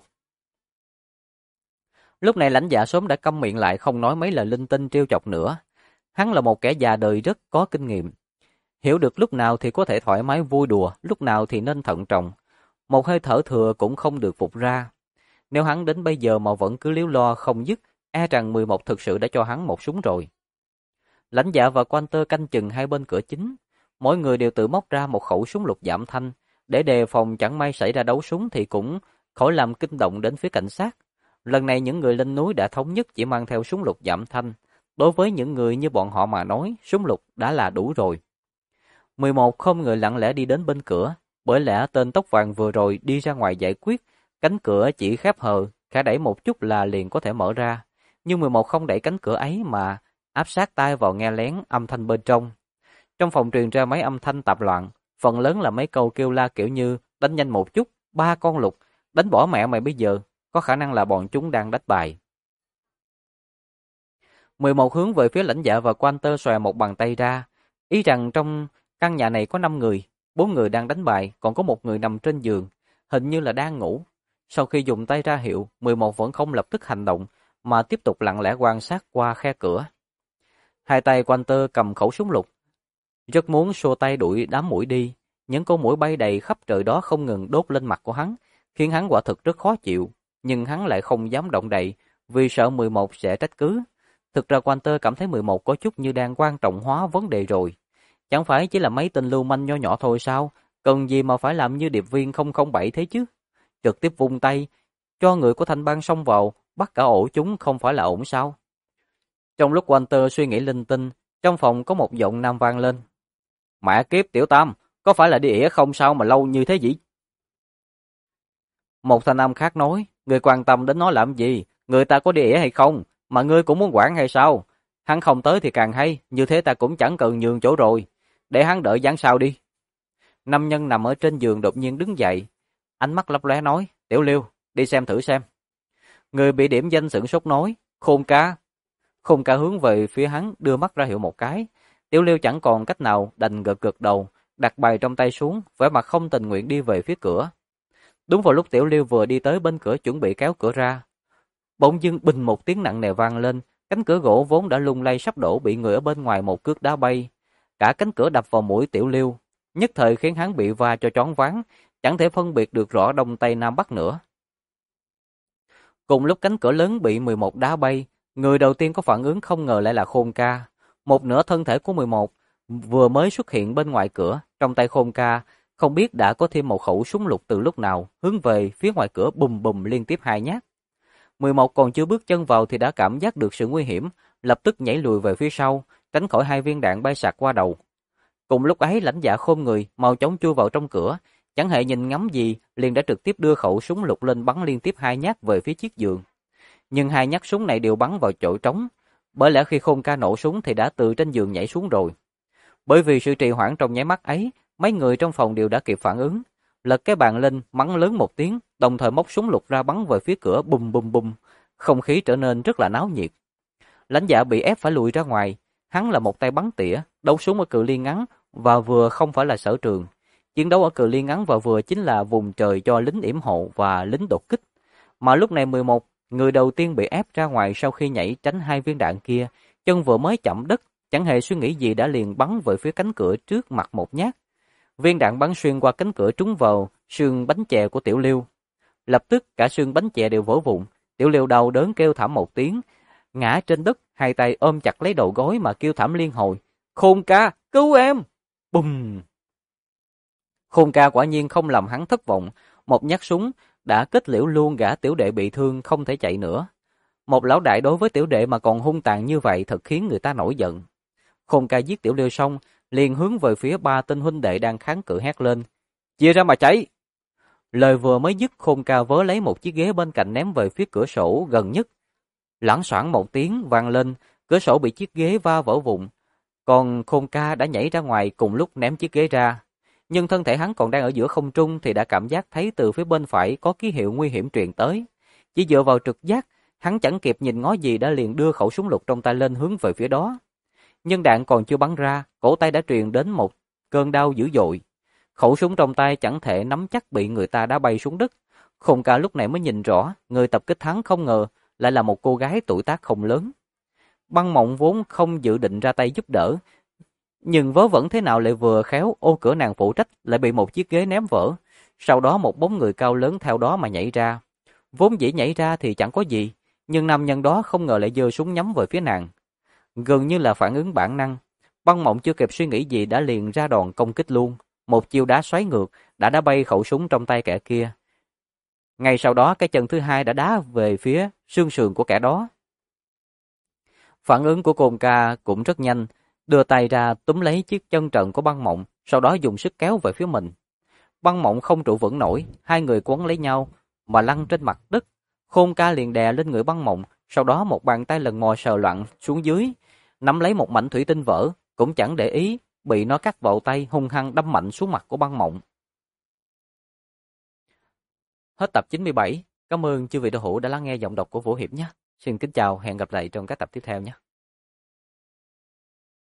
Lúc này Lãnh Dạ sớm đã câm miệng lại, không nói mấy lời linh tinh trêu chọc nữa. Hắn là một kẻ già đời rất có kinh nghiệm, hiểu được lúc nào thì có thể thoải mái vui đùa, lúc nào thì nên thận trọng. Một hơi thở thừa cũng không được vụt ra. Nếu hắn đến bây giờ mà vẫn cứ líu lo không dứt, e rằng 11 thực sự đã cho hắn một súng rồi. Lãnh Dạ và Quan Tơ canh chừng hai bên cửa chính, mỗi người đều tự móc ra một khẩu súng lục giảm thanh, để đề phòng chẳng may xảy ra đấu súng thì cũng khỏi làm kinh động đến phía cảnh sát. Lần này những người lên núi đã thống nhất chỉ mang theo súng lục giảm thanh. Đối với những người như bọn họ mà nói, súng lục đã là đủ rồi. 11 không người lặng lẽ đi đến bên cửa, bởi lẽ tên tóc vàng vừa rồi đi ra ngoài giải quyết, cánh cửa chỉ khép hờ, khẽ đẩy một chút là liền có thể mở ra. Nhưng 11 không đẩy cánh cửa ấy mà áp sát tai vào nghe lén âm thanh bên trong. Trong phòng truyền ra mấy âm thanh tạp loạn, phần lớn là mấy câu kêu la kiểu như đánh nhanh một chút, 3 con lục, đánh bỏ mẹ mày bây giờ, có khả năng là bọn chúng đang đánh bài. 11 hướng về phía Lãnh Dạ và Quan Tơ xòe một bàn tay ra, ý rằng trong căn nhà này có 5 người, 4 người đang đánh bài, còn có một người nằm trên giường, hình như là đang ngủ. Sau khi dùng tay ra hiệu, 11 vẫn không lập tức hành động, mà tiếp tục lặng lẽ quan sát qua khe cửa. Hai tay Quan Tơ cầm khẩu súng lục, rất muốn xua tay đuổi đám muỗi đi. Những con muỗi bay đầy khắp trời đó không ngừng đốt lên mặt của hắn, khiến hắn quả thực rất khó chịu, nhưng hắn lại không dám động đậy, vì sợ 11 sẽ trách cứ. Thực ra Quan Tơ cảm thấy 11 có chút như đang quan trọng hóa vấn đề rồi. Chẳng phải chỉ là mấy tên lưu manh nho nhỏ thôi sao, cần gì mà phải làm như điệp viên 007 thế chứ. Trực tiếp vung tay, cho người của Thanh Bang xông vào, bắt cả ổ chúng không phải là ổn sao. Trong lúc Walter suy nghĩ linh tinh, trong phòng có một giọng nam vang lên. Mẹ kiếp Tiểu Tam, có phải là đi ỉa không sao mà lâu như thế gì? Một thanh âm khác nói, người quan tâm đến nó làm gì, người ta có đi ỉa hay không, mà ngươi cũng muốn quản hay sao? Hắn không tới thì càng hay, như thế ta cũng chẳng cần nhường chỗ rồi, để hắn đợi giảng sau đi. Nam nhân nằm ở trên giường đột nhiên đứng dậy, ánh mắt lấp lóe nói, Tiểu Liêu, đi xem thử xem. Người bị điểm danh sửng sốt nói, Khôn ca. Khôn ca hướng về phía hắn đưa mắt ra hiệu một cái. Tiểu Liêu chẳng còn cách nào đành gật gật đầu, đặt bài trong tay xuống, vẻ mặt không tình nguyện đi về phía cửa. Đúng vào lúc Tiểu Liêu vừa đi tới bên cửa chuẩn bị kéo cửa ra, bỗng dưng bình một tiếng nặng nề vang lên, cánh cửa gỗ vốn đã lung lay sắp đổ bị người ở bên ngoài một cước đá bay. Cả cánh cửa đập vào mũi Tiểu Liêu, nhất thời khiến hắn bị va cho choáng váng, chẳng thể phân biệt được rõ đông tây nam bắc nữa. Cùng lúc cánh cửa lớn bị 11 đá bay, người đầu tiên có phản ứng không ngờ lại là Khôn ca. Một nửa thân thể của 11 vừa mới xuất hiện bên ngoài cửa, trong tay Khôn ca không biết đã có thêm một khẩu súng lục từ lúc nào, hướng về phía ngoài cửa bùm bùm liên tiếp 2 nhát. 11 còn chưa bước chân vào thì đã cảm giác được sự nguy hiểm, lập tức nhảy lùi về phía sau, tránh khỏi 2 viên đạn bay sạc qua đầu. Cùng lúc ấy Lãnh Dạ khom người, mau chóng chui vào trong cửa, chẳng hề nhìn ngắm gì, liền đã trực tiếp đưa khẩu súng lục lên bắn liên tiếp 2 nhát về phía chiếc giường. Nhưng 2 nhát súng này đều bắn vào chỗ trống, bởi lẽ khi Khôn ca nổ súng thì đã từ trên giường nhảy xuống rồi. Bởi vì sự trì hoãn trong nháy mắt ấy, mấy người trong phòng đều đã kịp phản ứng, lật cái bàn lên, mắng lớn một tiếng, đồng thời móc súng lục ra bắn về phía cửa bùm bùm bùm, không khí trở nên rất là náo nhiệt. Lãnh Dạ bị ép phải lùi ra ngoài, hắn là một tay bắn tỉa, đấu súng ở cự ly ngắn và vừa không phải là sở trường. Chiến đấu ở cự ly ngắn và vừa chính là vùng trời cho lính yểm hộ và lính đột kích. Mà lúc này 11, người đầu tiên bị ép ra ngoài sau khi nhảy tránh 2 viên đạn kia, chân vừa mới chạm đất, chẳng hề suy nghĩ gì đã liền bắn về phía cánh cửa trước mặt một nhát. Viên đạn bắn xuyên qua cánh cửa trúng vào xương bánh chè của Tiểu Liêu. Lập tức cả xương bánh chè đều vỡ vụn, Tiểu Liêu đau đớn kêu thảm một tiếng, ngã trên đất, hai tay ôm chặt lấy đầu gối mà kêu thảm liên hồi. Khôn ca, cứu em! Bùm! Khôn ca quả nhiên không làm hắn thất vọng, một nhát súng đã kết liễu luôn gã tiểu đệ bị thương không thể chạy nữa. Một lão đại đối với tiểu đệ mà còn hung tàn như vậy thật khiến người ta nổi giận. Khôn ca giết Tiểu Liêu xong, liền hướng về phía ba tên huynh đệ đang kháng cự hét lên: "Chia ra mà chạy!" Lời vừa mới dứt, Khôn ca vớ lấy một chiếc ghế bên cạnh ném về phía cửa sổ gần nhất. Loảng xoảng một tiếng vang lên, cửa sổ bị chiếc ghế va vỡ vụn. Còn Khôn ca đã nhảy ra ngoài cùng lúc ném chiếc ghế ra. Nhưng thân thể hắn còn đang ở giữa không trung thì đã cảm giác thấy từ phía bên phải có ký hiệu nguy hiểm truyền tới. Chỉ dựa vào trực giác, hắn chẳng kịp nhìn ngó gì đã liền đưa khẩu súng lục trong tay lên hướng về phía đó. Nhưng đạn còn chưa bắn ra, cổ tay đã truyền đến một cơn đau dữ dội. Khẩu súng trong tay chẳng thể nắm chắc bị người ta đá bay xuống đất. Khôn ca lúc này mới nhìn rõ, người tập kích hắn không ngờ lại là một cô gái tuổi tác không lớn. Băng Mộng vốn không dự định ra tay giúp đỡ, nhưng vớ vẩn thế nào lại vừa khéo ô cửa nàng phụ trách lại bị một chiếc ghế ném vỡ. Sau đó một bóng người cao lớn theo đó mà nhảy ra. Vốn dĩ nhảy ra thì chẳng có gì, nhưng nam nhân đó không ngờ lại giơ súng nhắm về phía nàng. Gần như là phản ứng bản năng, Băng Mộng chưa kịp suy nghĩ gì đã liền ra đòn công kích luôn. Một chiêu đá xoáy ngược đã đá bay khẩu súng trong tay kẻ kia. Ngay sau đó cái chân thứ hai đã đá về phía xương sườn của kẻ đó. Phản ứng của Côn Ca cũng rất nhanh, đưa tay ra túm lấy chiếc chân trần của Băng Mộng, sau đó dùng sức kéo về phía mình. Băng Mộng không trụ vững nổi, hai người quấn lấy nhau mà lăn trên mặt đất. Khôn Ca liền đè lên người Băng Mộng, sau đó một bàn tay lần mò sờ loạn xuống dưới, nắm lấy một mảnh thủy tinh vỡ, cũng chẳng để ý, bị nó cắt vào tay hung hăng đâm mạnh xuống mặt của Băng Mộng. Hết tập 97. Cảm ơn chư vị đạo hữu đã lắng nghe giọng đọc của Vũ Hiệp nhé. Xin kính chào, hẹn gặp lại trong các tập tiếp theo nhé.